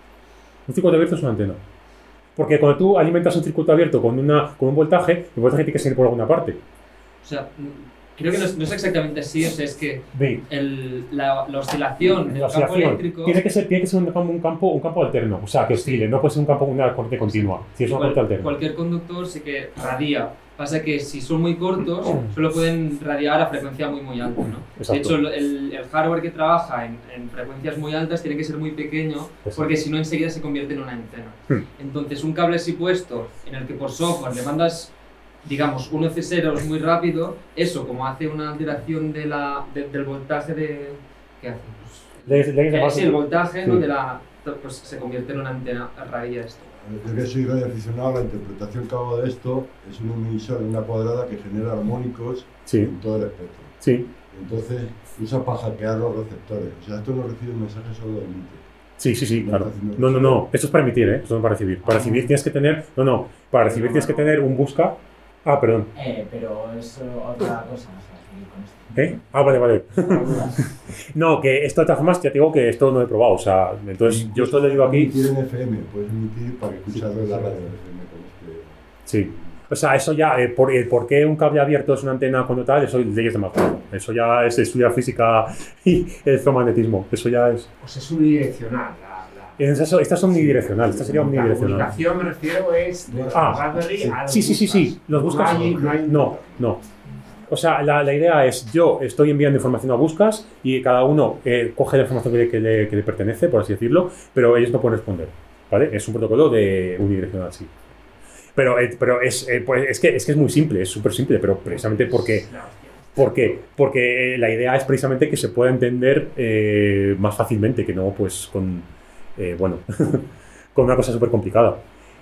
Un circuito abierto es una antena. Porque cuando tú alimentas un circuito abierto con, una, con un voltaje, el voltaje tiene que salir por alguna parte. O sea, creo que no es, no es exactamente así, o sea, es que Sí. el, la, la oscilación del La campo oscilación eléctrico... tiene que ser, tiene que ser un, campo, un, campo, un campo alterno, o sea, que oscile, no puede ser un campo una corriente continua, si es una Cual, corriente alterna. Cualquier conductor sí que radia. Pasa que si son muy cortos, solo pueden radiar a frecuencia muy muy alta, ¿no? Exacto. De hecho, el, el hardware que trabaja en, en frecuencias muy altas tiene que ser muy pequeño, Exacto. porque si no enseguida se convierte en una antena. Hmm. Entonces, un cable así puesto, en el que por software le mandas, digamos, unos ceseros muy rápido, eso, como hace una alteración de la, de, del voltaje de... ¿Qué hace? Pues, Leyes- leyes de eh, base- sí, el voltaje, sí. ¿no? De la, pues se convierte en una antena a raíz de esto. Yo que soy radioaficionado, la interpretación que hago de esto es un emisor en una cuadrada que genera armónicos Sí. en todo el espectro. Sí, Entonces usa para hackear los receptores. O sea, esto no recibe mensajes, solo emite. sí, sí, sí, No claro. está haciendo No, no, eso. no, esto es para emitir, ¿eh? Esto no es para recibir. Para recibir tienes que tener, no, no, para recibir tienes que tener un busca. Ah, perdón. Eh, pero es eh, otra cosa, o sea, seguir con esto. ¿Eh? Ah, vale, vale. No, que esto de todas formas, ya te digo que esto no he probado, o sea, entonces yo esto le digo aquí. Emitir en F M, puedes emitir para escucharlo en la radio F M con este. Sí. O sea, eso ya, eh, por, eh, ¿por qué un cable abierto es una antena cuando tal? Eso es leyes de Maxwell. Eso ya es estudiar física y electromagnetismo. Eso ya es. Pues es unidireccional. La, la, En eso, estas son unidireccionales, esta sería la unidireccional. comunicación, me refiero, es de la Ah, Raspberry sí. a los Sí, sí, sí, sí. buscas. Los buscas. No, hay, no, hay- No, no. O sea, la, la idea es, yo estoy enviando información a buscas y cada uno eh, coge la información que, que le, que le pertenece, por así decirlo, pero ellos no pueden responder, ¿vale? Es un protocolo de unidireccional, sí. Pero, eh, pero es, eh, pues, es, que, es que es muy simple, es súper simple, pero precisamente porque... ¿Por qué? Porque eh, la idea es precisamente que se pueda entender eh, más fácilmente, que no pues con, eh, bueno, con una cosa súper complicada.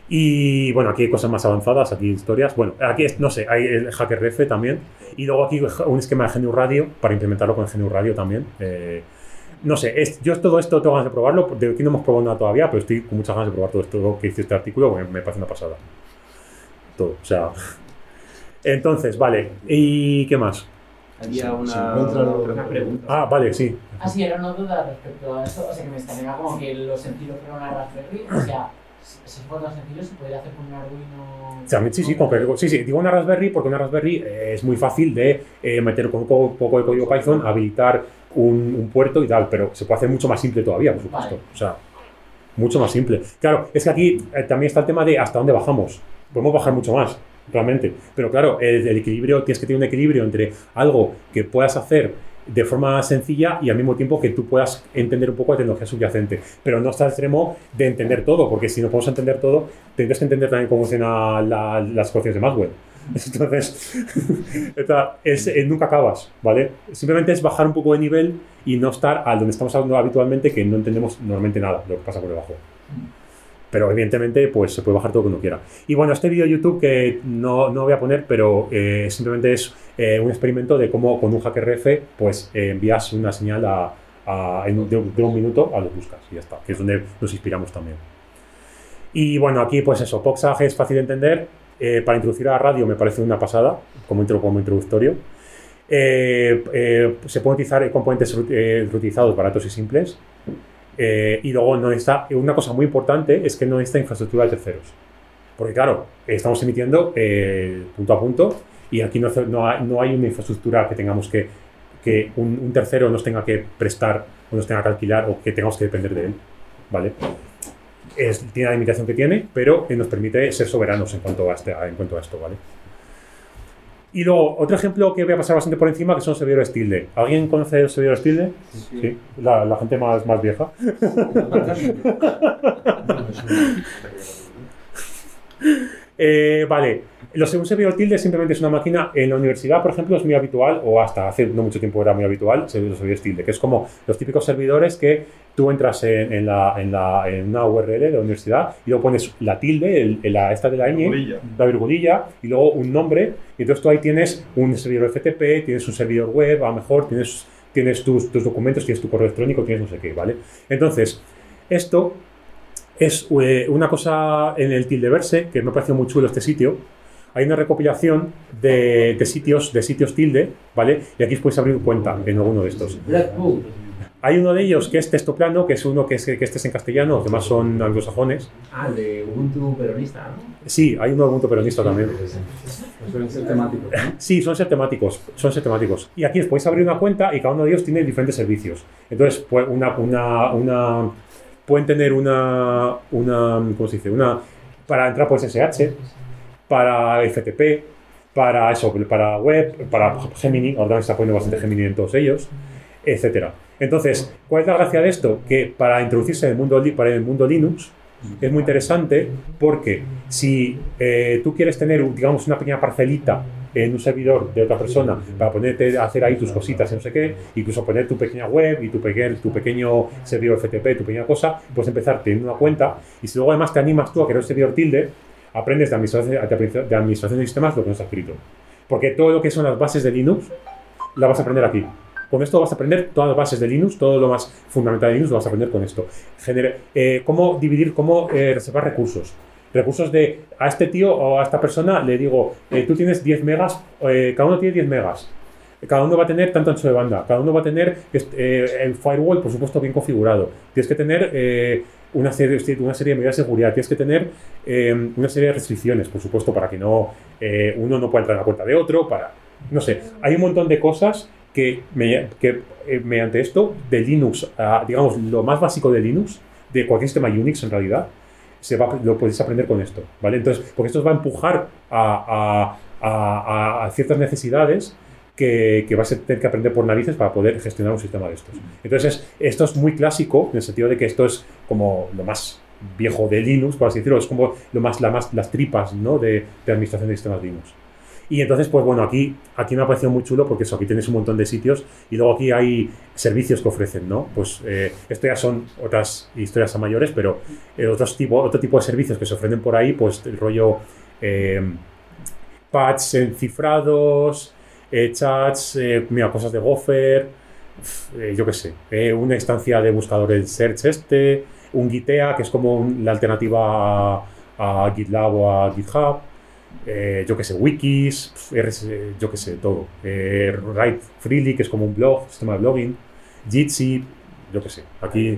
Y bueno, aquí hay cosas más avanzadas, aquí historias. Bueno, aquí, es- no sé, hay el HackerRF también. Y luego aquí un esquema de G N U Radio para implementarlo con el G N U Radio también. Eh, no sé, es, yo todo esto tengo ganas de probarlo. De aquí no hemos probado nada todavía, pero estoy con muchas ganas de probar todo esto que hice este artículo, porque me parece una pasada. Todo, o sea... Entonces, vale. ¿Y qué más? Había Se una, encuentra lo- una pregunta. Ah, vale, sí. Ah, sí, era una duda respecto a eso, o sea, que me extrañaba como que lo sencillo que era una Raspberry, o sea, si si fuera tan sencillo se podría hacer con un Arduino... También, sí, sí, con que- sí, sí, digo una Raspberry porque una Raspberry eh, es muy fácil de eh, meter con un poco, poco de código Python, habilitar un, un puerto y tal, pero se puede hacer mucho más simple todavía, por supuesto. Vale. O sea, mucho más simple. Claro, es que aquí eh, también está el tema de hasta dónde bajamos. Podemos bajar mucho más, realmente. Pero claro, el, el equilibrio, tienes que tener un equilibrio entre algo que puedas hacer de forma sencilla y al mismo tiempo que tú puedas entender un poco la tecnología subyacente. Pero no está al extremo de entender todo, porque si no podemos entender todo, tendrás que entender también cómo funcionan la- las ecuaciones de Maxwell. Entonces, esta- es, eh, nunca acabas, ¿vale? Simplemente es bajar un poco de nivel y no estar al donde estamos hablando habitualmente, que no entendemos normalmente nada de lo que pasa por debajo. Pero evidentemente, pues se puede bajar todo lo que uno quiera. Y bueno, este vídeo de YouTube que no, no voy a poner, pero eh, simplemente es eh, un experimento de cómo con un HackerRF pues eh, envías una señal a, a- en- de, de un minuto a los buscas y ya está, que es donde nos inspiramos también. Y bueno, aquí pues eso, POXAG es fácil de entender. Eh, para introducir a la radio me parece una pasada, como, intro, como introductorio. Eh, eh, se pueden utilizar componentes eh, reutilizados baratos y simples. Eh, y luego no necesita, una cosa muy importante es que no necesita infraestructura de terceros. Porque claro, estamos emitiendo eh, punto a punto y aquí no, hace- no, hay, no hay una infraestructura que tengamos que, que un, un tercero nos tenga que prestar o nos tenga que alquilar o que tengamos que depender de él. ¿Vale? Es, tiene la limitación que tiene, pero eh, nos permite ser soberanos en cuanto a, este, a- en cuanto a esto. ¿Vale? Y luego, otro ejemplo que voy a pasar bastante por encima, que son servidores tilde. ¿Alguien conoce los servidores tilde? Sí. La, la gente más, más vieja. Eh, vale, Los, un servidor tilde simplemente es una máquina. En la universidad, por ejemplo, es muy habitual, o hasta hace no mucho tiempo era muy habitual, los servidores tilde, que es como los típicos servidores que tú entras en, en, la, en, la, en una U R L de la universidad y luego pones la tilde, el, el, la, esta de la ñ, Virgulilla. la virgulilla, y luego un nombre, y entonces tú ahí tienes un servidor F T P, tienes un servidor web, a lo mejor tienes, tienes tus, tus documentos, tienes tu correo electrónico, tienes no sé qué, ¿vale? Entonces, esto es eh, una cosa en el tildeverse, que me ha parecido muy chulo este sitio. Hay una recopilación de, de sitios de sitios tilde, ¿vale? Y aquí os podéis abrir cuenta en alguno de estos. Hay uno de ellos que es texto plano, que es uno que, es, que este es en castellano, los demás son anglosajones. Ah, el de Ubuntu peronista, ¿no? Sí, hay uno de Ubuntu peronista también. Suelen ser temáticos, ¿no? Sí, son ser temáticos, son ser temáticos. Y aquí os podéis abrir una cuenta y cada uno de ellos tiene diferentes servicios. Entonces, pues una, una, una pueden tener una, una, ¿cómo se dice? Una, para entrar por S S H, para F T P, para eso, para web, para Gemini, ahora se está poniendo bastante Gemini en todos ellos, etcétera. Entonces, ¿cuál es la gracia de esto? Que para introducirse en el mundo, para el mundo Linux es muy interesante porque si eh, tú quieres tener, digamos, una pequeña parcelita en un servidor de otra persona para ponerte a hacer ahí tus cositas y no sé qué, incluso poner tu pequeña web y tu, peque tu pequeño servidor F T P, tu pequeña cosa, puedes empezar teniendo una cuenta y si luego además te animas tú a crear un servidor tilde, aprendes de administración, de administración de sistemas lo que no está escrito. Porque todo lo que son las bases de Linux, la vas a aprender aquí. Con esto vas a aprender todas las bases de Linux, todo lo más fundamental de Linux lo vas a aprender con esto. Genera, eh, cómo dividir, cómo eh, reservar recursos. Recursos de, a este tío o a esta persona le digo, eh, tú tienes diez megas, eh, cada uno tiene diez megas. Cada uno va a tener tanto ancho de banda, cada uno va a tener eh, el firewall, por supuesto, bien configurado. Tienes que tener eh, una, serie, una serie de medidas de seguridad, tienes que tener eh, una serie de restricciones, por supuesto, para que no eh, uno no pueda entrar en la cuenta de otro, para, no sé, hay un montón de cosas que, me, que eh, mediante esto, de Linux, a, digamos, lo más básico de Linux, de cualquier sistema Unix en realidad, se va, lo podéis aprender con esto, ¿vale? Entonces, porque esto os va a empujar a, a, a, a ciertas necesidades que, que vas a tener que aprender por narices para poder gestionar un sistema de estos. Entonces, esto es muy clásico, en el sentido de que esto es como lo más viejo de Linux, por así decirlo, es como lo más, la más, las tripas, ¿no? de, de administración de sistemas Linux. Y entonces, pues bueno, aquí, aquí me ha parecido muy chulo porque eso, aquí tenéis un montón de sitios y luego aquí hay servicios que ofrecen, ¿no? Pues eh, esto ya son otras historias a mayores, pero eh, otros tipo, otro tipo de servicios que se ofrecen por ahí, pues el rollo eh, patches encifrados, eh, chats, eh, mira, cosas de Gopher, eh, yo qué sé, eh, una instancia de buscador en Search este, un Gitea, que es como un, la alternativa a, a GitLab o a GitHub. Eh, yo que sé, wikis, R S, yo que sé, todo. Eh, Write Freely, que es como un blog, sistema de blogging. Jitsi, yo que sé. Aquí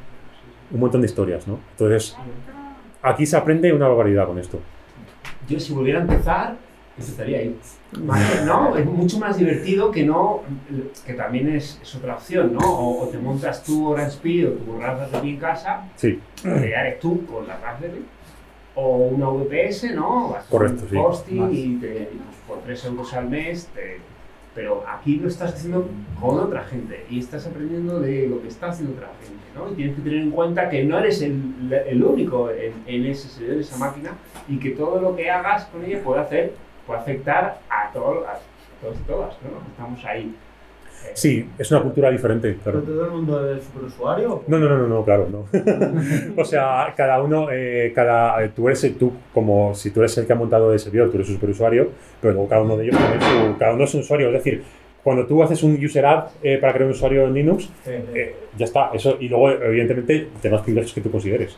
un montón de historias, ¿no? Entonces, aquí se aprende una barbaridad con esto. Yo, si volviera a empezar, empezaría ahí. No, es mucho más divertido que no, que también es, es otra opción, ¿no? O, o te montas tú Orange Pi o tu Raspberry en casa, sí. Que ya eres tú con la Raspberry. O una V P S, ¿no? Vas correcto, un hosting sí. y te, pues, por tres euros al mes, te, pero aquí lo estás haciendo con otra gente y estás aprendiendo de lo que está haciendo otra gente, ¿no? Y tienes que tener en cuenta que no eres el, el único en, en ese servidor, esa máquina, y que todo lo que hagas con ella puede hacer, puede afectar a, todo, a todos y todas, ¿no? Estamos ahí. Sí, es una cultura diferente, claro. ¿Pero todo el mundo es superusuario? No, no, no, no, no, claro, no. O sea, cada uno, eh, cada, tú eres tú, como si tú eres el que ha montado el servidor, tú eres un superusuario, pero luego cada uno de ellos tiene su, cada uno es un usuario, es decir, cuando tú haces un user add eh, para crear un usuario en Linux, eh, ya está, eso, y luego evidentemente tendrás privilegios que tú consideres.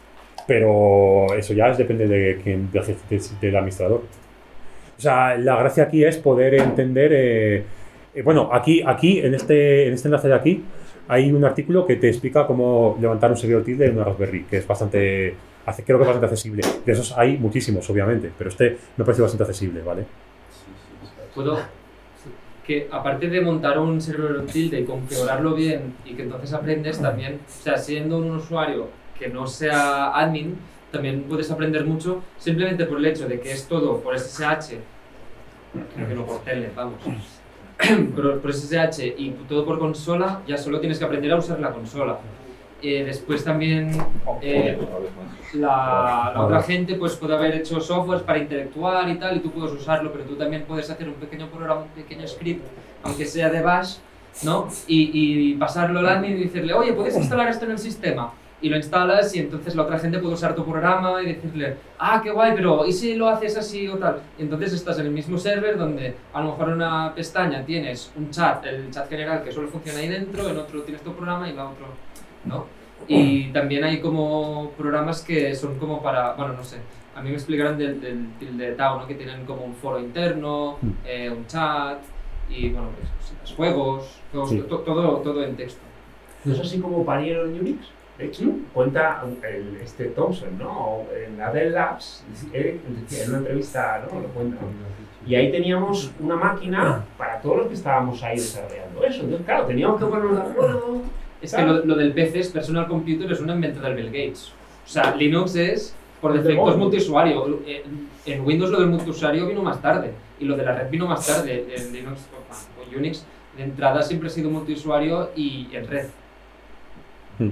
Pero eso ya es, depende de quién, de, de, del administrador. O sea, la gracia aquí es poder entender... Eh, Eh, bueno, aquí, aquí en, este, en este enlace de aquí hay un artículo que te explica cómo levantar un servidor tilde en una Raspberry, que es bastante, hace, creo que es bastante accesible. De esos hay muchísimos, obviamente, pero este me parece bastante accesible, ¿vale? Puedo, que aparte de montar un servidor tilde y configurarlo bien y que entonces aprendes también, o sea, siendo un usuario que no sea admin, también puedes aprender mucho simplemente por el hecho de que es todo por S S H, creo que no por telnet, vamos. Por, por S S H y todo por consola, ya solo tienes que aprender a usar la consola. Eh, después también eh, la, la otra gente pues puede haber hecho softwares para interactuar y tal, y tú puedes usarlo, pero tú también puedes hacer un pequeño programa, un pequeño script, aunque sea de bash, ¿no? Y, y pasarlo al admin y decirle, oye, ¿puedes instalar esto en el sistema? Y lo instalas y entonces la otra gente puede usar tu programa y decirle, ah, qué guay, pero ¿y si lo haces así o tal? Y entonces estás en el mismo server donde a lo mejor en una pestaña tienes un chat, el chat general que solo funciona ahí dentro, en otro tienes tu programa y en la otro, ¿no? Y también hay como programas que son como para, bueno, no sé, a mí me explicaron del, del, del de Tao, ¿no? Que tienen como un foro interno, eh, un chat y, bueno, pues, pues, juegos, todo, Sí. to, todo, todo en texto. ¿No es así como Paniero en Unix? De hecho, cuenta el, este Thompson, ¿no? En la Dell Labs, él decía en una entrevista, ¿no? Lo cuenta. Y ahí teníamos una máquina para todos los que estábamos ahí desarrollando eso. Entonces, claro, teníamos que ponernos de acuerdo. Es que lo, lo del P C es Personal Computer, es una invento del Bill Gates. O sea, Linux es, por defecto, es multiusuario. En Windows lo del multiusuario vino más tarde, y lo de la red vino más tarde. En Linux o Unix, de entrada siempre ha sido multiusuario y en red. Hmm.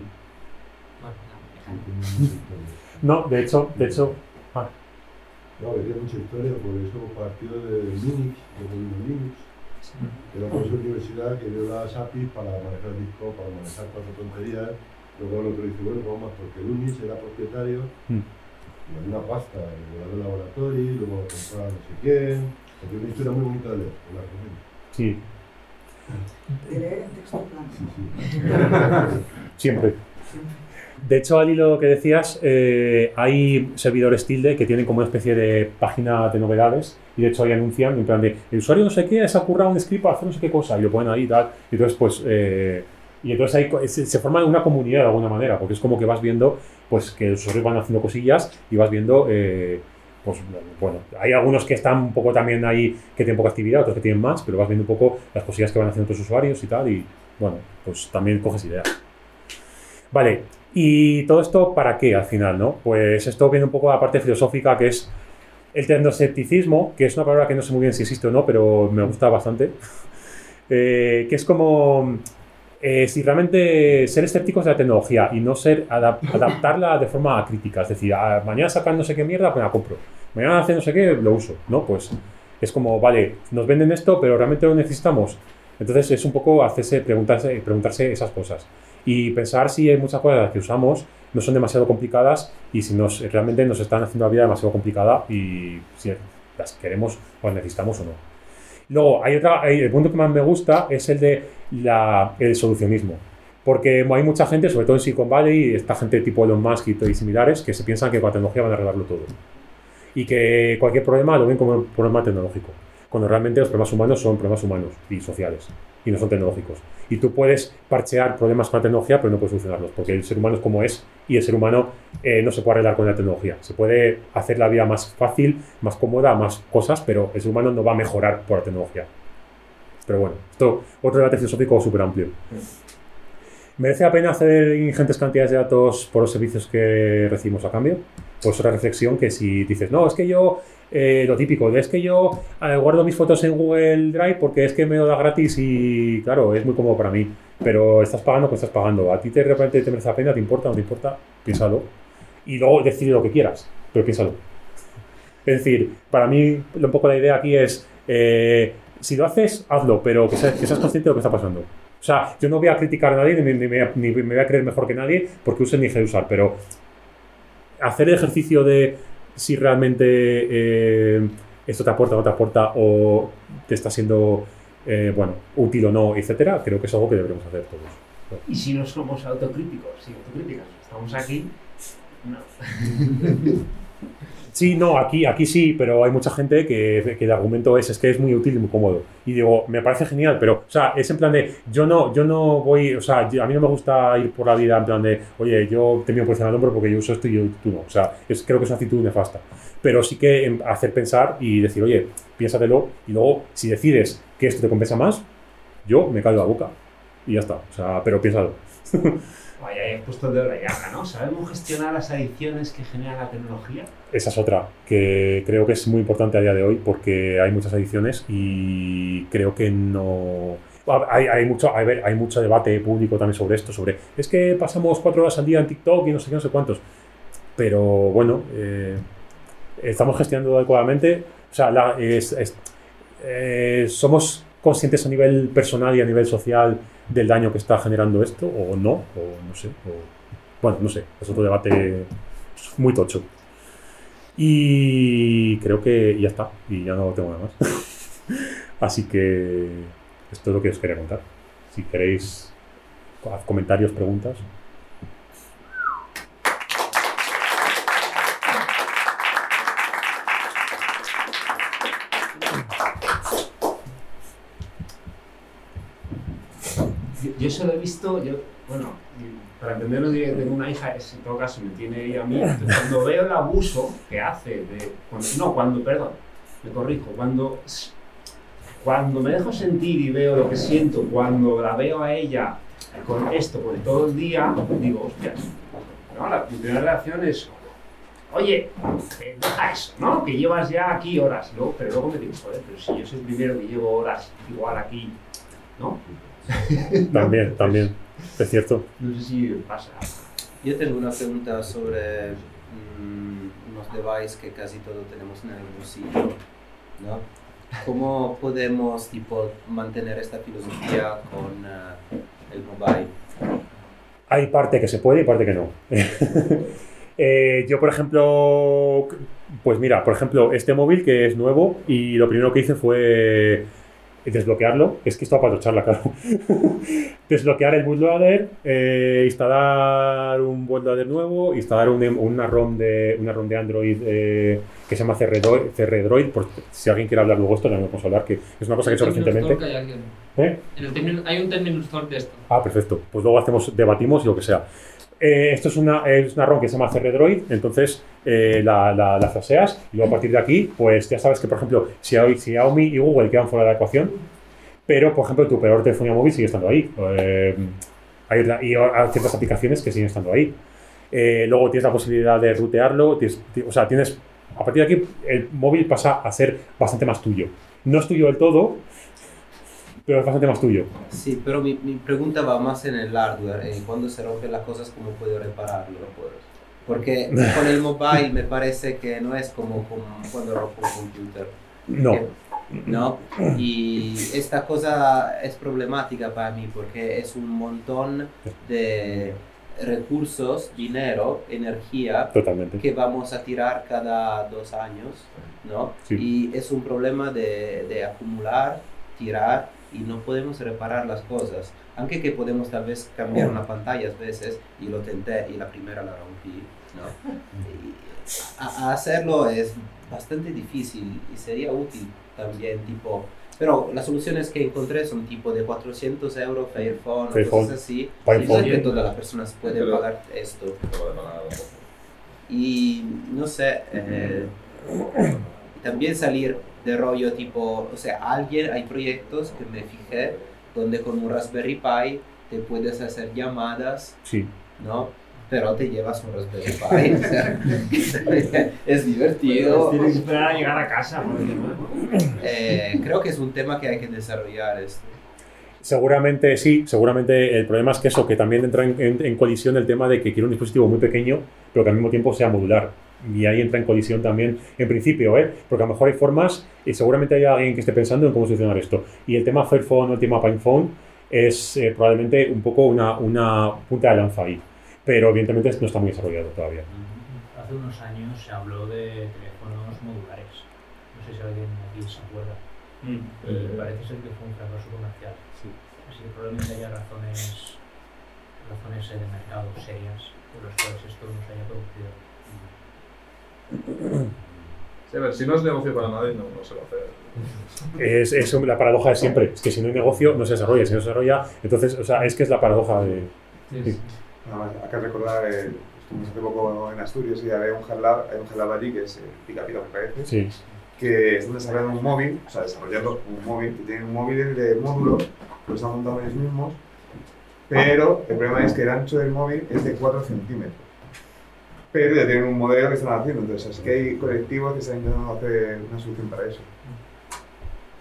No, de hecho, de hecho, ah. No, había mucha historia, por eso partió de Linux, de Windows Linux. Era por su universidad que dio las A P Is para manejar el disco, para manejar cuatro tonterías. Luego el otro dice, bueno, vamos, porque Unix era propietario, Mm. de una pasta, de un laboratorio, luego lo compraba no sé quién. Porque una historia muy bonita de leer, la recomiendo. Sí. De leer en texto plano. Sí, sí. Siempre. De hecho, al hilo que decías, eh, hay servidores tilde que tienen como una especie de página de novedades y de hecho ahí anuncian en plan de el usuario no sé qué se ha currado un script para hacer no sé qué cosa y lo ponen ahí y tal. Y entonces, pues, eh, y entonces ahí se, se forma una comunidad de alguna manera porque es como que vas viendo pues que los usuarios van haciendo cosillas y vas viendo, eh, pues, bueno, hay algunos que están un poco también ahí que tienen poca actividad, otros que tienen más, pero vas viendo un poco las cosillas que van haciendo otros usuarios y tal y, bueno, pues también coges ideas. Vale. ¿Y todo esto para qué al final, no? Pues esto viene un poco a la parte filosófica que es el tecnoscepticismo, que es una palabra que no sé muy bien si existe o no, pero me gusta bastante. Eh, que es como eh, si realmente ser escépticos de la tecnología y no ser adap adaptarla de forma crítica. Es decir, a, mañana sacan no sé qué mierda, pues la compro. Mañana hacen no sé qué, lo uso, ¿no? Pues es como, vale, nos venden esto, pero realmente lo necesitamos. Entonces es un poco hacerse, preguntarse, preguntarse esas cosas. Y pensar si hay muchas cosas que usamos no son demasiado complicadas y si nos, realmente nos están haciendo la vida demasiado complicada y si las queremos o las necesitamos o no. Luego, hay otra, hay, el punto que más me gusta es el de la, el solucionismo. Porque hay mucha gente, sobre todo en Silicon Valley, esta gente tipo Elon Musk y, y similares, que se piensan que con la tecnología van a arreglarlo todo. Y que cualquier problema lo ven como un problema tecnológico. Cuando realmente los problemas humanos son problemas humanos y sociales y no son tecnológicos. Y tú puedes parchear problemas con la tecnología, pero no puedes solucionarlos, porque el ser humano es como es y el ser humano eh, no se puede arreglar con la tecnología. Se puede hacer la vida más fácil, más cómoda, más cosas, pero el ser humano no va a mejorar por la tecnología. Pero bueno, esto otro debate filosófico súper amplio. ¿Merece la pena hacer ingentes cantidades de datos por los servicios que recibimos a cambio? Pues otra reflexión que si dices, no, es que yo, eh, lo típico, es que yo eh, guardo mis fotos en Google Drive porque es que me lo da gratis y claro, es muy cómodo para mí, pero estás pagando, pues estás pagando. A ti de repente te merece la pena, te importa, no te importa, piénsalo. Y luego decide lo que quieras, pero piénsalo. Es decir, para mí un poco la idea aquí es, eh, si lo haces, hazlo, pero que seas, que seas consciente de lo que está pasando. O sea, yo no voy a criticar a nadie, ni, ni, me, ni me voy a creer mejor que nadie porque use ni deje de usar, pero hacer el ejercicio de si realmente eh, esto te aporta o no te aporta o te está siendo eh, bueno, útil o no, etcétera, creo que es algo que deberíamos hacer todos. Y si no somos autocríticos, si autocríticas, estamos aquí, no. Sí, no, aquí, aquí sí, pero hay mucha gente que, que el argumento es, es que es muy útil y muy cómodo. Y digo, me parece genial, pero, o sea, es en plan de, yo no, yo no voy, o sea, yo, a mí no me gusta ir por la vida en plan de, oye, yo te miro por encima del hombro porque yo uso esto y yo, tú no. O sea, es, creo que es una actitud nefasta. Pero sí que hacer pensar y decir, oye, piénsatelo, y luego, si decides que esto te compensa más, yo me callo la boca y ya está. O sea, pero piénsalo. Vaya, he puesto el dedo en la llaga, ¿no? ¿Sabemos gestionar las adicciones que genera la tecnología? Esa es otra, que creo que es muy importante a día de hoy porque hay muchas adicciones y creo que no... Hay, hay, mucho, a ver, hay mucho debate público también sobre esto, sobre es que pasamos cuatro horas al día en TikTok y no sé qué, no sé cuántos. Pero bueno, eh, estamos gestionando adecuadamente. O sea, la, es, es, eh, somos conscientes a nivel personal y a nivel social del daño que está generando esto, o no, o no sé. O, bueno, no sé, es otro debate muy tocho. Y creo que ya está, y ya no tengo nada más. Así que esto es lo que os quería contar. Si queréis comentarios, preguntas. Yo, yo solo he visto, yo, bueno, para entenderlo diré, tengo una hija, es, en todo caso me tiene ella a mí, entonces cuando veo el abuso que hace de, cuando, no, cuando, perdón, me corrijo, cuando, cuando me dejo sentir y veo lo que siento, cuando la veo a ella con esto, con todo el día, digo, hostias, no, la, mi primera reacción es, oye, eh, deja eso, ¿no? Que llevas ya aquí horas, ¿no? Pero luego me digo, joder, pero si yo soy el primero que llevo horas igual aquí, ¿no? También, no, también, es cierto. No sé si pasa. Yo tengo una pregunta sobre mmm, unos devices que casi todos tenemos en el bolsillo, ¿no? ¿Cómo podemos tipo, mantener esta filosofía con uh, el mobile? Hay parte que se puede y parte que no. eh, yo, por ejemplo, pues mira, por ejemplo, este móvil que es nuevo y lo primero que hice fue desbloquearlo, es que esto para tocharla, claro. Desbloquear el bootloader, eh, instalar un bootloader nuevo, instalar un, una ROM de una ROM de Android eh, que se llama C R Droid, por si alguien quiere hablar luego esto, también podemos hablar, que es una cosa que he hecho recientemente. Hay, alguien. ¿Eh? En el terminal, hay un terminal store de esto. Ah, perfecto. Pues luego hacemos, debatimos y lo que sea. Eh, esto es una, es una ROM que se llama C R Droid, entonces eh, la, la, la fraseas y luego a partir de aquí, pues ya sabes que, por ejemplo, si Xiaomi y Google quedan fuera de la ecuación, pero, por ejemplo, tu operador de telefonía móvil sigue estando ahí. Eh, hay, y hay ciertas aplicaciones que siguen estando ahí. Eh, luego tienes la posibilidad de rutearlo, tienes, o sea, tienes, a partir de aquí, el móvil pasa a ser bastante más tuyo. No es tuyo del todo, pero es bastante más tuyo. Sí, pero mi, mi pregunta va más en el hardware. Eh, cuando se rompen las cosas, ¿cómo puedo repararlo? Porque con el mobile me parece que no es como, como cuando rompo un computer. No. Que, ¿no? Y esta cosa es problemática para mí porque es un montón de recursos, dinero, energía Totalmente. que vamos a tirar cada dos años, ¿no? Sí. Y es un problema de, de acumular, tirar y no podemos reparar las cosas. Aunque que podemos tal vez cambiar una pantalla a veces, y lo tenté y la primera la rompí, ¿no? Y a, a hacerlo es bastante difícil y sería útil también, tipo... Pero las soluciones que encontré son tipo de cuatrocientos euros, Fairphone, Fairphone. cosas así. Fairphone. Y no es que todas las personas pueden Pero- pagar esto. Y no sé, eh, también salir de rollo tipo, o sea, alguien, hay proyectos que me fijé donde con un Raspberry Pi te puedes hacer llamadas, Sí. ¿no? Pero te llevas un Raspberry Pi, o sea, es divertido. Tienes que esperar a llegar a casa. Porque, Eh, creo que es un tema que hay que desarrollar esto. Seguramente sí, seguramente el problema es que eso, que también entra en, en- en colisión el tema de que quiero un dispositivo muy pequeño, pero que al mismo tiempo sea modular. Y ahí entra en colisión también, en principio, ¿eh? Porque a lo mejor hay formas, y seguramente hay alguien que esté pensando en cómo solucionar esto. Y el tema Fairphone o el tema PinePhone es eh, probablemente un poco una, una punta de lanza ahí. Pero evidentemente no está muy desarrollado todavía. Hace unos años se habló de teléfonos modulares. No sé si alguien aquí se acuerda. Mm. Y parece ser que fue un fracaso comercial. Sí. Así que probablemente haya razones, razones eh, de mercado serias por las cuales esto no se haya producido. Sí, a ver, si no es negocio para nadie, no, no se va a hacer. Es, es la paradoja de siempre. Es que si no hay negocio, no se desarrolla. Si no se desarrolla, entonces, o sea, es que es la paradoja de... Sí. Nada más, hay que recordar, eh, estuvimos hace poco en Asturias y había un HeadLab, hay un HeadLab allí que es eh, Pica Pica, me parece, Sí. que están desarrollando un móvil, o sea, desarrollando un móvil, y tienen un móvil de módulo, lo están montando ellos mismos, pero el problema es que el ancho del móvil es de cuatro centímetros. Pero ya tienen un modelo que están haciendo, entonces es que hay colectivos que están intentando hacer una solución para eso.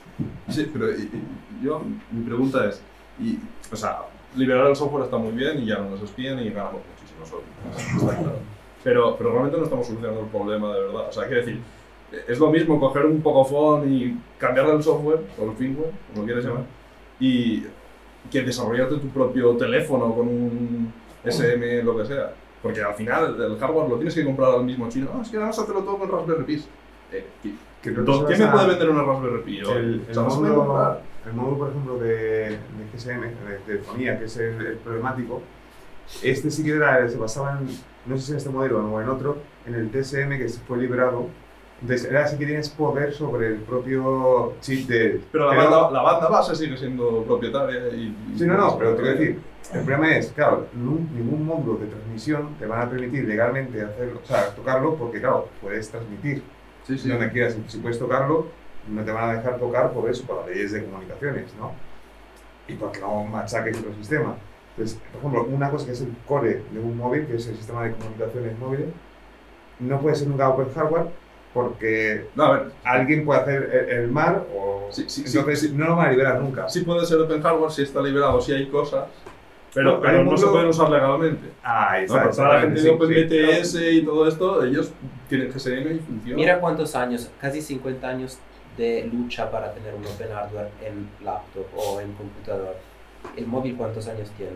Sí, pero y, y, yo, mi pregunta es, y, o sea, liberar el software está muy bien y ya no nos espían y ganamos muchísimo software, está claro. Pero, pero realmente no estamos solucionando el problema de verdad. O sea, quiero decir, es lo mismo coger un Pocophone y cambiarle el software, o el firmware, como lo quieras llamar, y que desarrollarte tu propio teléfono con un S M, lo que sea. Porque al final el hardware lo tienes que comprar al mismo chino. Ah, es que vamos a hacerlo todo con Raspberry Pi. Eh, ¿qué, Creo ¿Qué me puede vender una Raspberry Pi? El, O el, sea, no se puede módulo, comprar. el módulo, por ejemplo, de, de G S M, de telefonía, que es el, el problemático, este sí que era, se basaba en, no sé si en este modelo o en otro, en el T S M que se fue liberado. Entonces, era así que tienes poder sobre el propio chip de... Pero la, banda, la banda base sigue siendo propietaria y... y sí, no, no, pero te quiero decir, el problema es, claro, ningún, ningún módulo de transmisión te van a permitir legalmente hacerlo, o sea, tocarlo, porque claro, puedes transmitir sí, sí. donde quieras. Si puedes tocarlo, no te van a dejar tocar por eso, por las leyes de comunicaciones, ¿no? Y porque no machaques el sistema. Entonces, por ejemplo, una cosa que es el core de un móvil, que es el sistema de comunicaciones móviles, no puede ser nunca open hardware, porque no, a ver, alguien puede hacer el, el mar o... Sí, sí, entonces sí, sí. no lo van a liberar nunca. Sí puede ser open hardware si está liberado, si hay cosas, pero, No, pero hay un no mundo- se pueden usar legalmente. Ah, No, pero para la gente de OpenBTS y todo esto, ellos tienen G S M y funciona. Mira cuántos años, casi cincuenta años de lucha para tener un open hardware en laptop o en computador. ¿El móvil cuántos años tiene?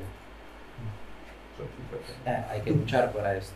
Eh, hay que luchar para esto.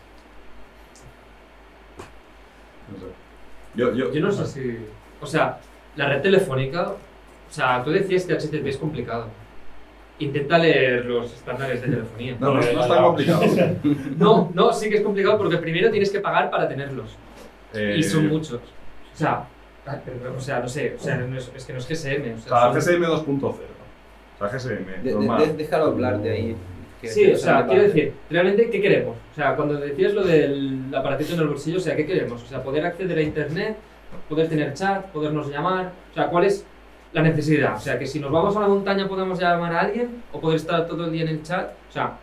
No sé. Yo, yo, Yo no sé si... O sea, la red telefónica... O sea, tú decías que H T T P es complicado. Intenta leer los estándares de telefonía. No, no, no es tan complicado. No, no, sí que es complicado porque primero tienes que pagar para tenerlos. Eh, Y son muchos. O sea, ah, pero, o sea, no sé, o sea, no es, es que no es G S M. O O sea, sea, son- G S M dos punto cero. O sea, G S M De- de- normal. de- déjalo hablar de ahí. que- Sí, que o sea, son quiero debates. decir, realmente, ¿qué queremos? O sea, cuando decías lo del aparatito en el bolsillo, o sea, ¿qué queremos? O sea, poder acceder a internet, poder tener chat, podernos llamar, o sea, ¿cuál es la necesidad? O sea, que si nos vamos a la montaña podemos llamar a alguien, o poder estar todo el día en el chat, o sea,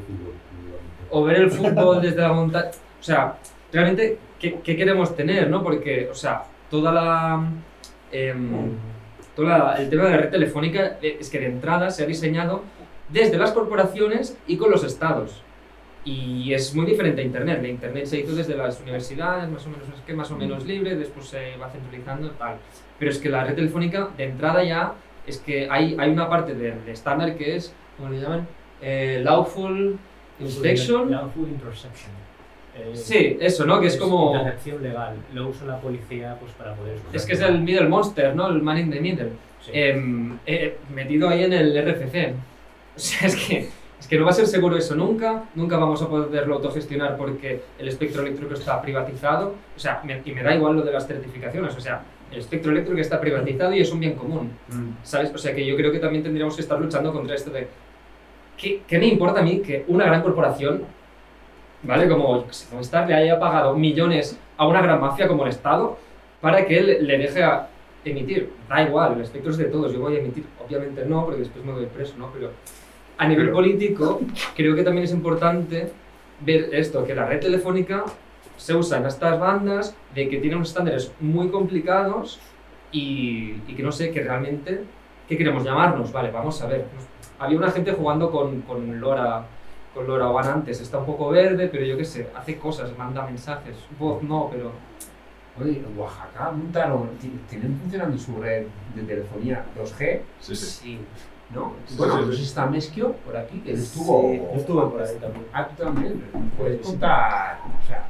o ver el fútbol desde la montaña, o sea, realmente, ¿qué, qué queremos tener, no? Porque, o sea, toda la... em, todo la- el tema de la red telefónica eh, es que de entrada se ha diseñado desde las corporaciones y con los estados. Y es muy diferente a Internet. La Internet se hizo desde las universidades, más o menos, es que más o menos libre, después se va centralizando, tal. Pero es que la red telefónica, de entrada ya, es que hay, hay una parte del estándar que es, ¿cómo le llaman? Eh, lawful inspection. Lawful interception. Eh, Sí, eso, ¿no? Que es como... Intercepción legal. Lo usa la policía pues para poder... Es que es el middle monster, ¿no? El man in the middle. Sí. Em, eh, metido ahí en el R F C. O sea, es que, es que no va a ser seguro eso nunca. Nunca vamos a poderlo autogestionar porque el espectro eléctrico está privatizado. O sea, me- y me da igual lo de las certificaciones. O sea, el espectro eléctrico está privatizado y es un bien común. ¿Sabes? O sea, que yo creo que también tendríamos que estar luchando contra esto de... ¿Qué, qué me importa a mí que una gran corporación, ¿vale? Como, yo qué sé, como Star le haya pagado millones a una gran mafia como el Estado para que él le deje a emitir? Da igual, el espectro es de todos, yo voy a emitir, obviamente no, porque después me voy preso, ¿no? Pero a nivel Pero- político, creo que también es importante ver esto, que la red telefónica se usa en estas bandas, de que tiene unos estándares muy complicados y, y que no sé, que realmente, ¿qué queremos llamarnos? Vale, vamos a ver. Había una gente jugando con, con LoRa, con LoRaWAN antes, está un poco verde, pero yo qué sé, hace cosas, manda mensajes, voz no, pero... Oye, en Oaxaca montaron, ti- tienen funcionando su red de telefonía dos G, Sí, sí. Sí. ¿no? Sí, Bueno, sí, no sí. sé si está Mezquio por aquí, que él estuvo... Sí, Yo estuve por ahí también. Ah, tú también, puedes Sí. contar, o sea...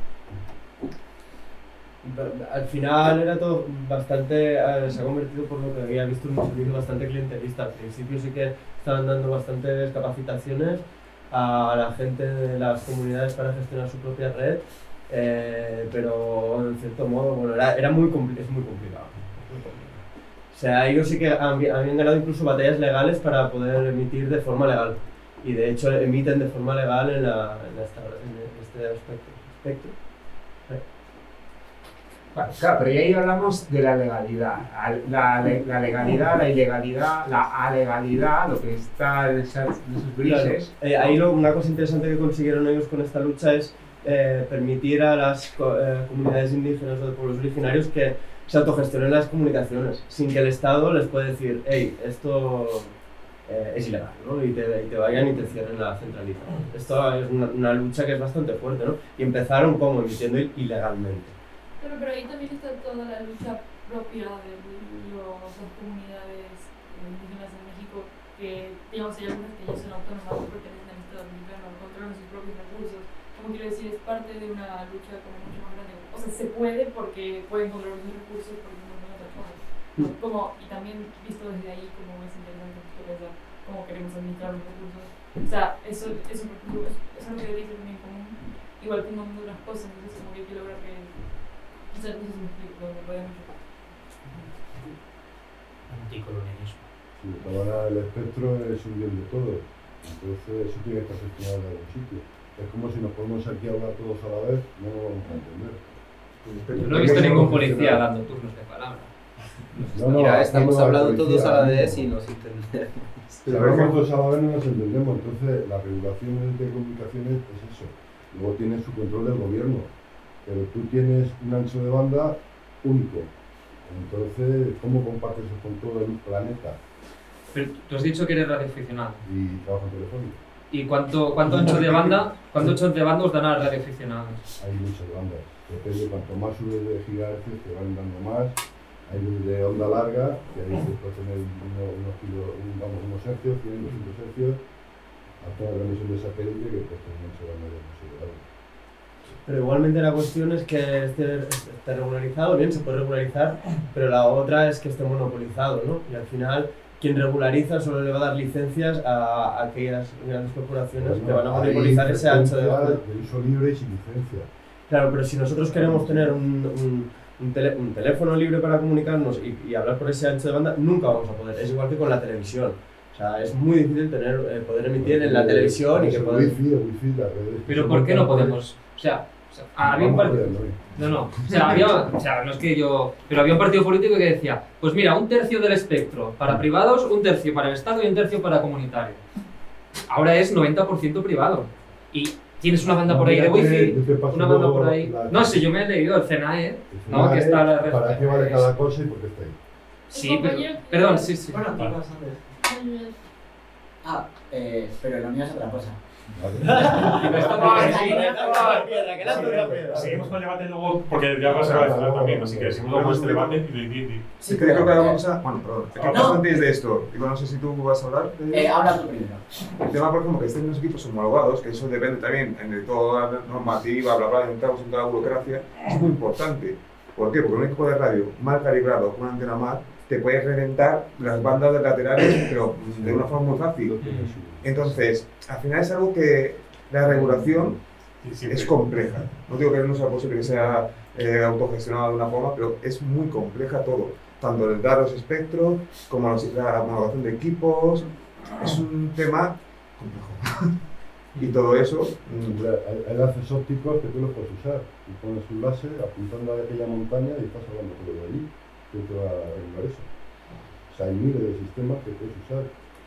Pero al final era todo bastante, eh, se ha convertido por lo que había visto en un servicio bastante clientelista. Al principio sí que estaban dando bastantes capacitaciones a la gente de las comunidades para gestionar su propia red, eh, pero en cierto modo, bueno, era, era muy, compli- es muy complicado. es muy complicado. O sea, ellos sí que habían, habían ganado incluso batallas legales para poder emitir de forma legal. Y de hecho emiten de forma legal en, la, en, esta, en este aspecto. aspecto. Vale, claro, pero ahí hablamos de la legalidad. Al- La, le- la legalidad, la ilegalidad, la alegalidad, lo que está en, esas, en esos grises. Claro. Eh, ahí lo- una cosa interesante que consiguieron ellos con esta lucha es eh, permitir a las co- eh, comunidades indígenas o de pueblos originarios que se autogestionen las comunicaciones, sin que el Estado les pueda decir, hey, esto eh, es ilegal, ¿no? Y te, y te vayan y te cierren la centralita. Esto es una, una lucha que es bastante fuerte, ¿no? Y empezaron como emitiendo ilegalmente. Pero, pero ahí también está toda la lucha propia de los, las comunidades indígenas en México, que digamos hay algunas que ya son autónomas, no pertenecen al Estado mexicano, controlan sus propios recursos. Como quiero decir, es parte de una lucha como mucho más grande. O sea, se puede porque pueden controlar sus recursos porque no son otras cosas. Como, y también visto desde ahí como es interesante pensar cómo queremos administrar los recursos. O sea, eso, eso, eso es lo que debería ser también común. Igual que un montón de otras cosas, entonces como que hay que lograr que... O sea, no sé si me explico, me puede mucho. Anticolonialismo. Sí, ahora el espectro es un bien de todo. Entonces eso tiene que estar gestionado en algún sitio. Es como si nos ponemos aquí a hablar todos a la vez, no nos vamos a entender. Yo no he visto ningún policía dando turnos de palabra. No, no, Mira, estamos hablando policía, todos a la ¿no? vez y nos entendemos. Si hablamos todos a la vez no nos entendemos, entonces la regulación de telecomunicaciones es eso. Luego tiene su control del gobierno, pero tú tienes un ancho de banda único. Entonces, ¿cómo compartes eso con todo el planeta? Pero tú has dicho que eres radioaficionado. Y trabajo en telefónica. ¿Y cuánto, cuánto ancho de banda cuánto ancho de banda os dan a radioaficionados? Hay muchas bandas. Depende, cuanto más subes de gigahercios te van dando más. Hay de onda larga, que ahí se puede tener uno, unos, kilo, un, vamos, unos hercios, cien, doscientos hercios, hasta la transmisión de satélite que pues también se van a ver considerable. Pero igualmente la cuestión es que esté, esté regularizado, bien, se puede regularizar, pero la otra es que esté monopolizado, ¿no? Y al final, quien regulariza solo le va a dar licencias a, a aquellas grandes corporaciones Bueno, que van a monopolizar ese ancho de banda. De uso libre y sin licencia. Claro, pero si nosotros queremos tener un, un, un, tele, un teléfono libre para comunicarnos y, y hablar por ese ancho de banda, nunca vamos a poder. Es igual que con la televisión. O sea, es muy difícil tener, eh, poder emitir en la televisión y que el poder... wifi, el wifi, las redes. Pero ¿por qué no podemos? O sea, o sea había un partido... No, no. O sea, había, o sea, no es que yo... Pero había un partido político que decía, pues mira, un tercio del espectro para privados, un tercio para el Estado y un tercio para comunitario. Ahora es noventa por ciento privado. Y tienes una banda por ahí de wifi, una banda por ahí... No sé, yo me he leído el C N A E, ¿no? Que está la... ¿Para qué vale cada cosa y por qué está ahí? Sí, pero... Perdón, sí, sí. Bueno, ¿qué pasa antes? Ah, eh, pero lo mío es otra cosa. Seguimos con el debate luego, porque ya se va a decir también, así que seguimos con este debate y de di, di. Sí, creo que vamos a... Bueno, perdón. ¿Qué pasa antes de esto? Digo, no sé si tú vas a hablar de... Eh, habla tú primero. El tema, por ejemplo, que estén los equipos homologados, que eso depende también de toda la normativa, bla, bla, entramos en toda la burocracia, es muy importante. ¿Por qué? Porque un equipo de radio mal calibrado, con una antena mal, te puedes reventar las bandas laterales, pero de una forma muy fácil. Entonces, al final es algo que la regulación es compleja. No digo que no sea posible que sea eh, autogestionada de una forma, pero es muy compleja todo. Tanto el dar los espectros, como la homologación de equipos. Es un tema complejo. Y todo eso... Mmm. Hay, hay láseres ópticos que tú los puedes usar. Y pones un láser apuntando a aquella montaña y estás hablando todo de allí. ¿Quién te va a regular eso? O sea, hay miles de sistemas que puedes usar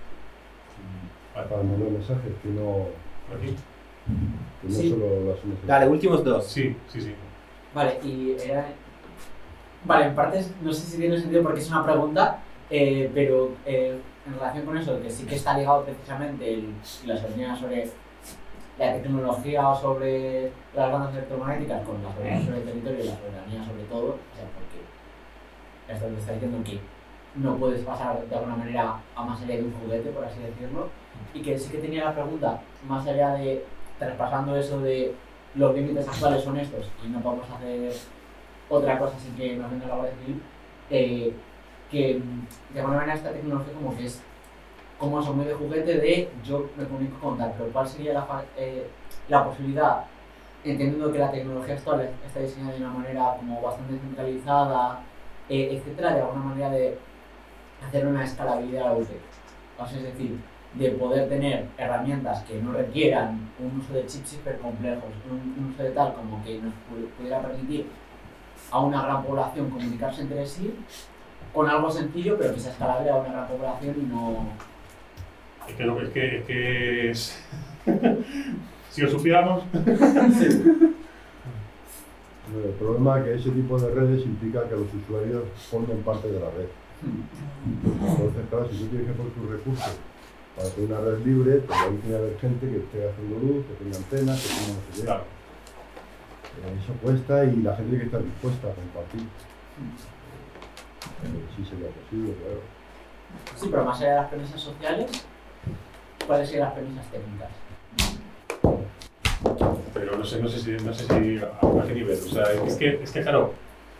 para mandar mensajes que no... Aquí. Que no Sí. solo las unas... Dale, últimos dos. Sí, sí, sí. Vale, y era... Vale, en parte no sé si tiene sentido porque es una pregunta, eh, pero eh, en relación con eso, que sí que está ligado precisamente el, la soberanía sobre la tecnología o sobre las bandas electromagnéticas con la soberanía sobre el territorio y la soberanía sobre todo, o sea, porque esto te está diciendo que no puedes pasar de alguna manera a más allá de un juguete, por así decirlo, y que sí que tenía la pregunta, más allá de traspasando eso de los límites actuales son estos y no podemos hacer otra cosa sin que nos venga la Guardia Civil, eh, que de alguna manera esta tecnología como que es como eso muy de juguete de yo me comunico con tal, pero ¿cuál sería la, eh, la posibilidad, entendiendo que la tecnología actual está diseñada de una manera como bastante centralizada, eh, etcétera, de alguna manera de hacer una escalabilidad a la U T E C? O sea, es decir, de poder tener herramientas que no requieran un uso de chips hiper complejos, un, un uso de tal como que nos pudiera permitir a una gran población comunicarse entre sí con algo sencillo, pero que sea escalable a una gran población y no... Es que, lo, es, que, es que es... si lo supiéramos... Sí. El problema es que ese tipo de redes implica que los usuarios formen parte de la red. Entonces, claro, si tú tienes que poner tus recursos para hacer una red libre, pues ahí tiene que haber gente que esté haciendo luz, que tenga antenas, que tenga no sé qué. Claro. Eh, Eso cuesta y la gente tiene que estar dispuesta a compartir. Eh, sí sería posible, claro. Sí, pero más allá de las premisas sociales, ¿cuáles serían las premisas técnicas? Pero no sé, no sé si, no sé si a, a qué nivel. O sea, es que, es que claro.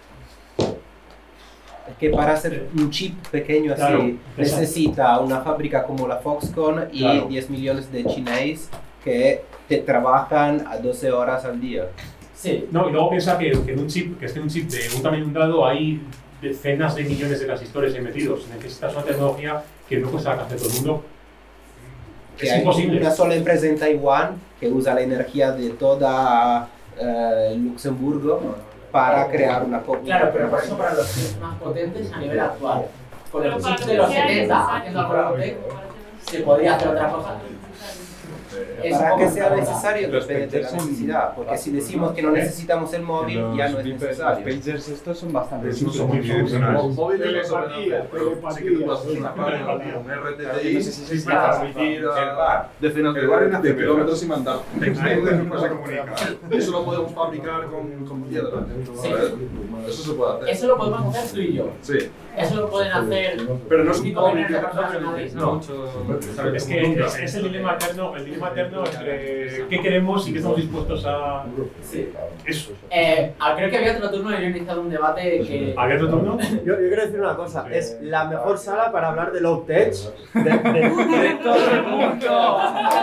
Es que para hacer un chip pequeño así Claro, necesita una fábrica como la Foxconn y Claro. diez millones de chineses que te trabajan a doce horas al día. Sí. No, y luego piensa que, que en un chip, que es que en un chip de un tamaño dado hay decenas de millones de transistores ahí metidos. Necesitas una tecnología que no cuesta alcanzar todo el mundo. Que Es hay imposible. una sola empresa en Taiwán que usa la energía de toda eh, Luxemburgo para crear una copia. Claro, pero por eso para los chips más potentes a nivel actual. Con Pero los para chips lo de que los sea setenta necesario. haciendo algo low-tech, se podría hacer otra cosa. Es Para un que poco sea una- necesario depende de la necesidad, porque si decimos que no necesitamos el móvil, ya no es necesario. Los pagers estos son bastante Son simples. muy bidireccionales. Los móviles no se pueden hacer, pero sí que tú puedes hacer una página con R T T I para transmitir a decenas de, de kilómetros y mandar texto que se comunica. Eso lo podemos fabricar con, con piedra. Sí. Eso se puede hacer. Eso lo podemos hacer tú y yo. Sí. Eso lo pueden hacer. Pero no es un tipo de móvil. profesionales. No, es que es, es el dilema eterno, el dilema eterno entre qué queremos y qué estamos dispuestos a. Sí. Eso. Eh, ah, creo que había otro turno y había iniciado un debate que. ¿Había otro turno? Yo, yo quiero decir una cosa, es la mejor sala para hablar de low tech de, de, de todo el mundo.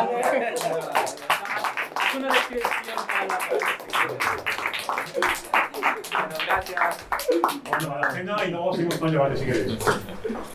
Es una descripción para la Bueno, gracias. Bueno, a la cena y luego seguimos con el debate si queréis.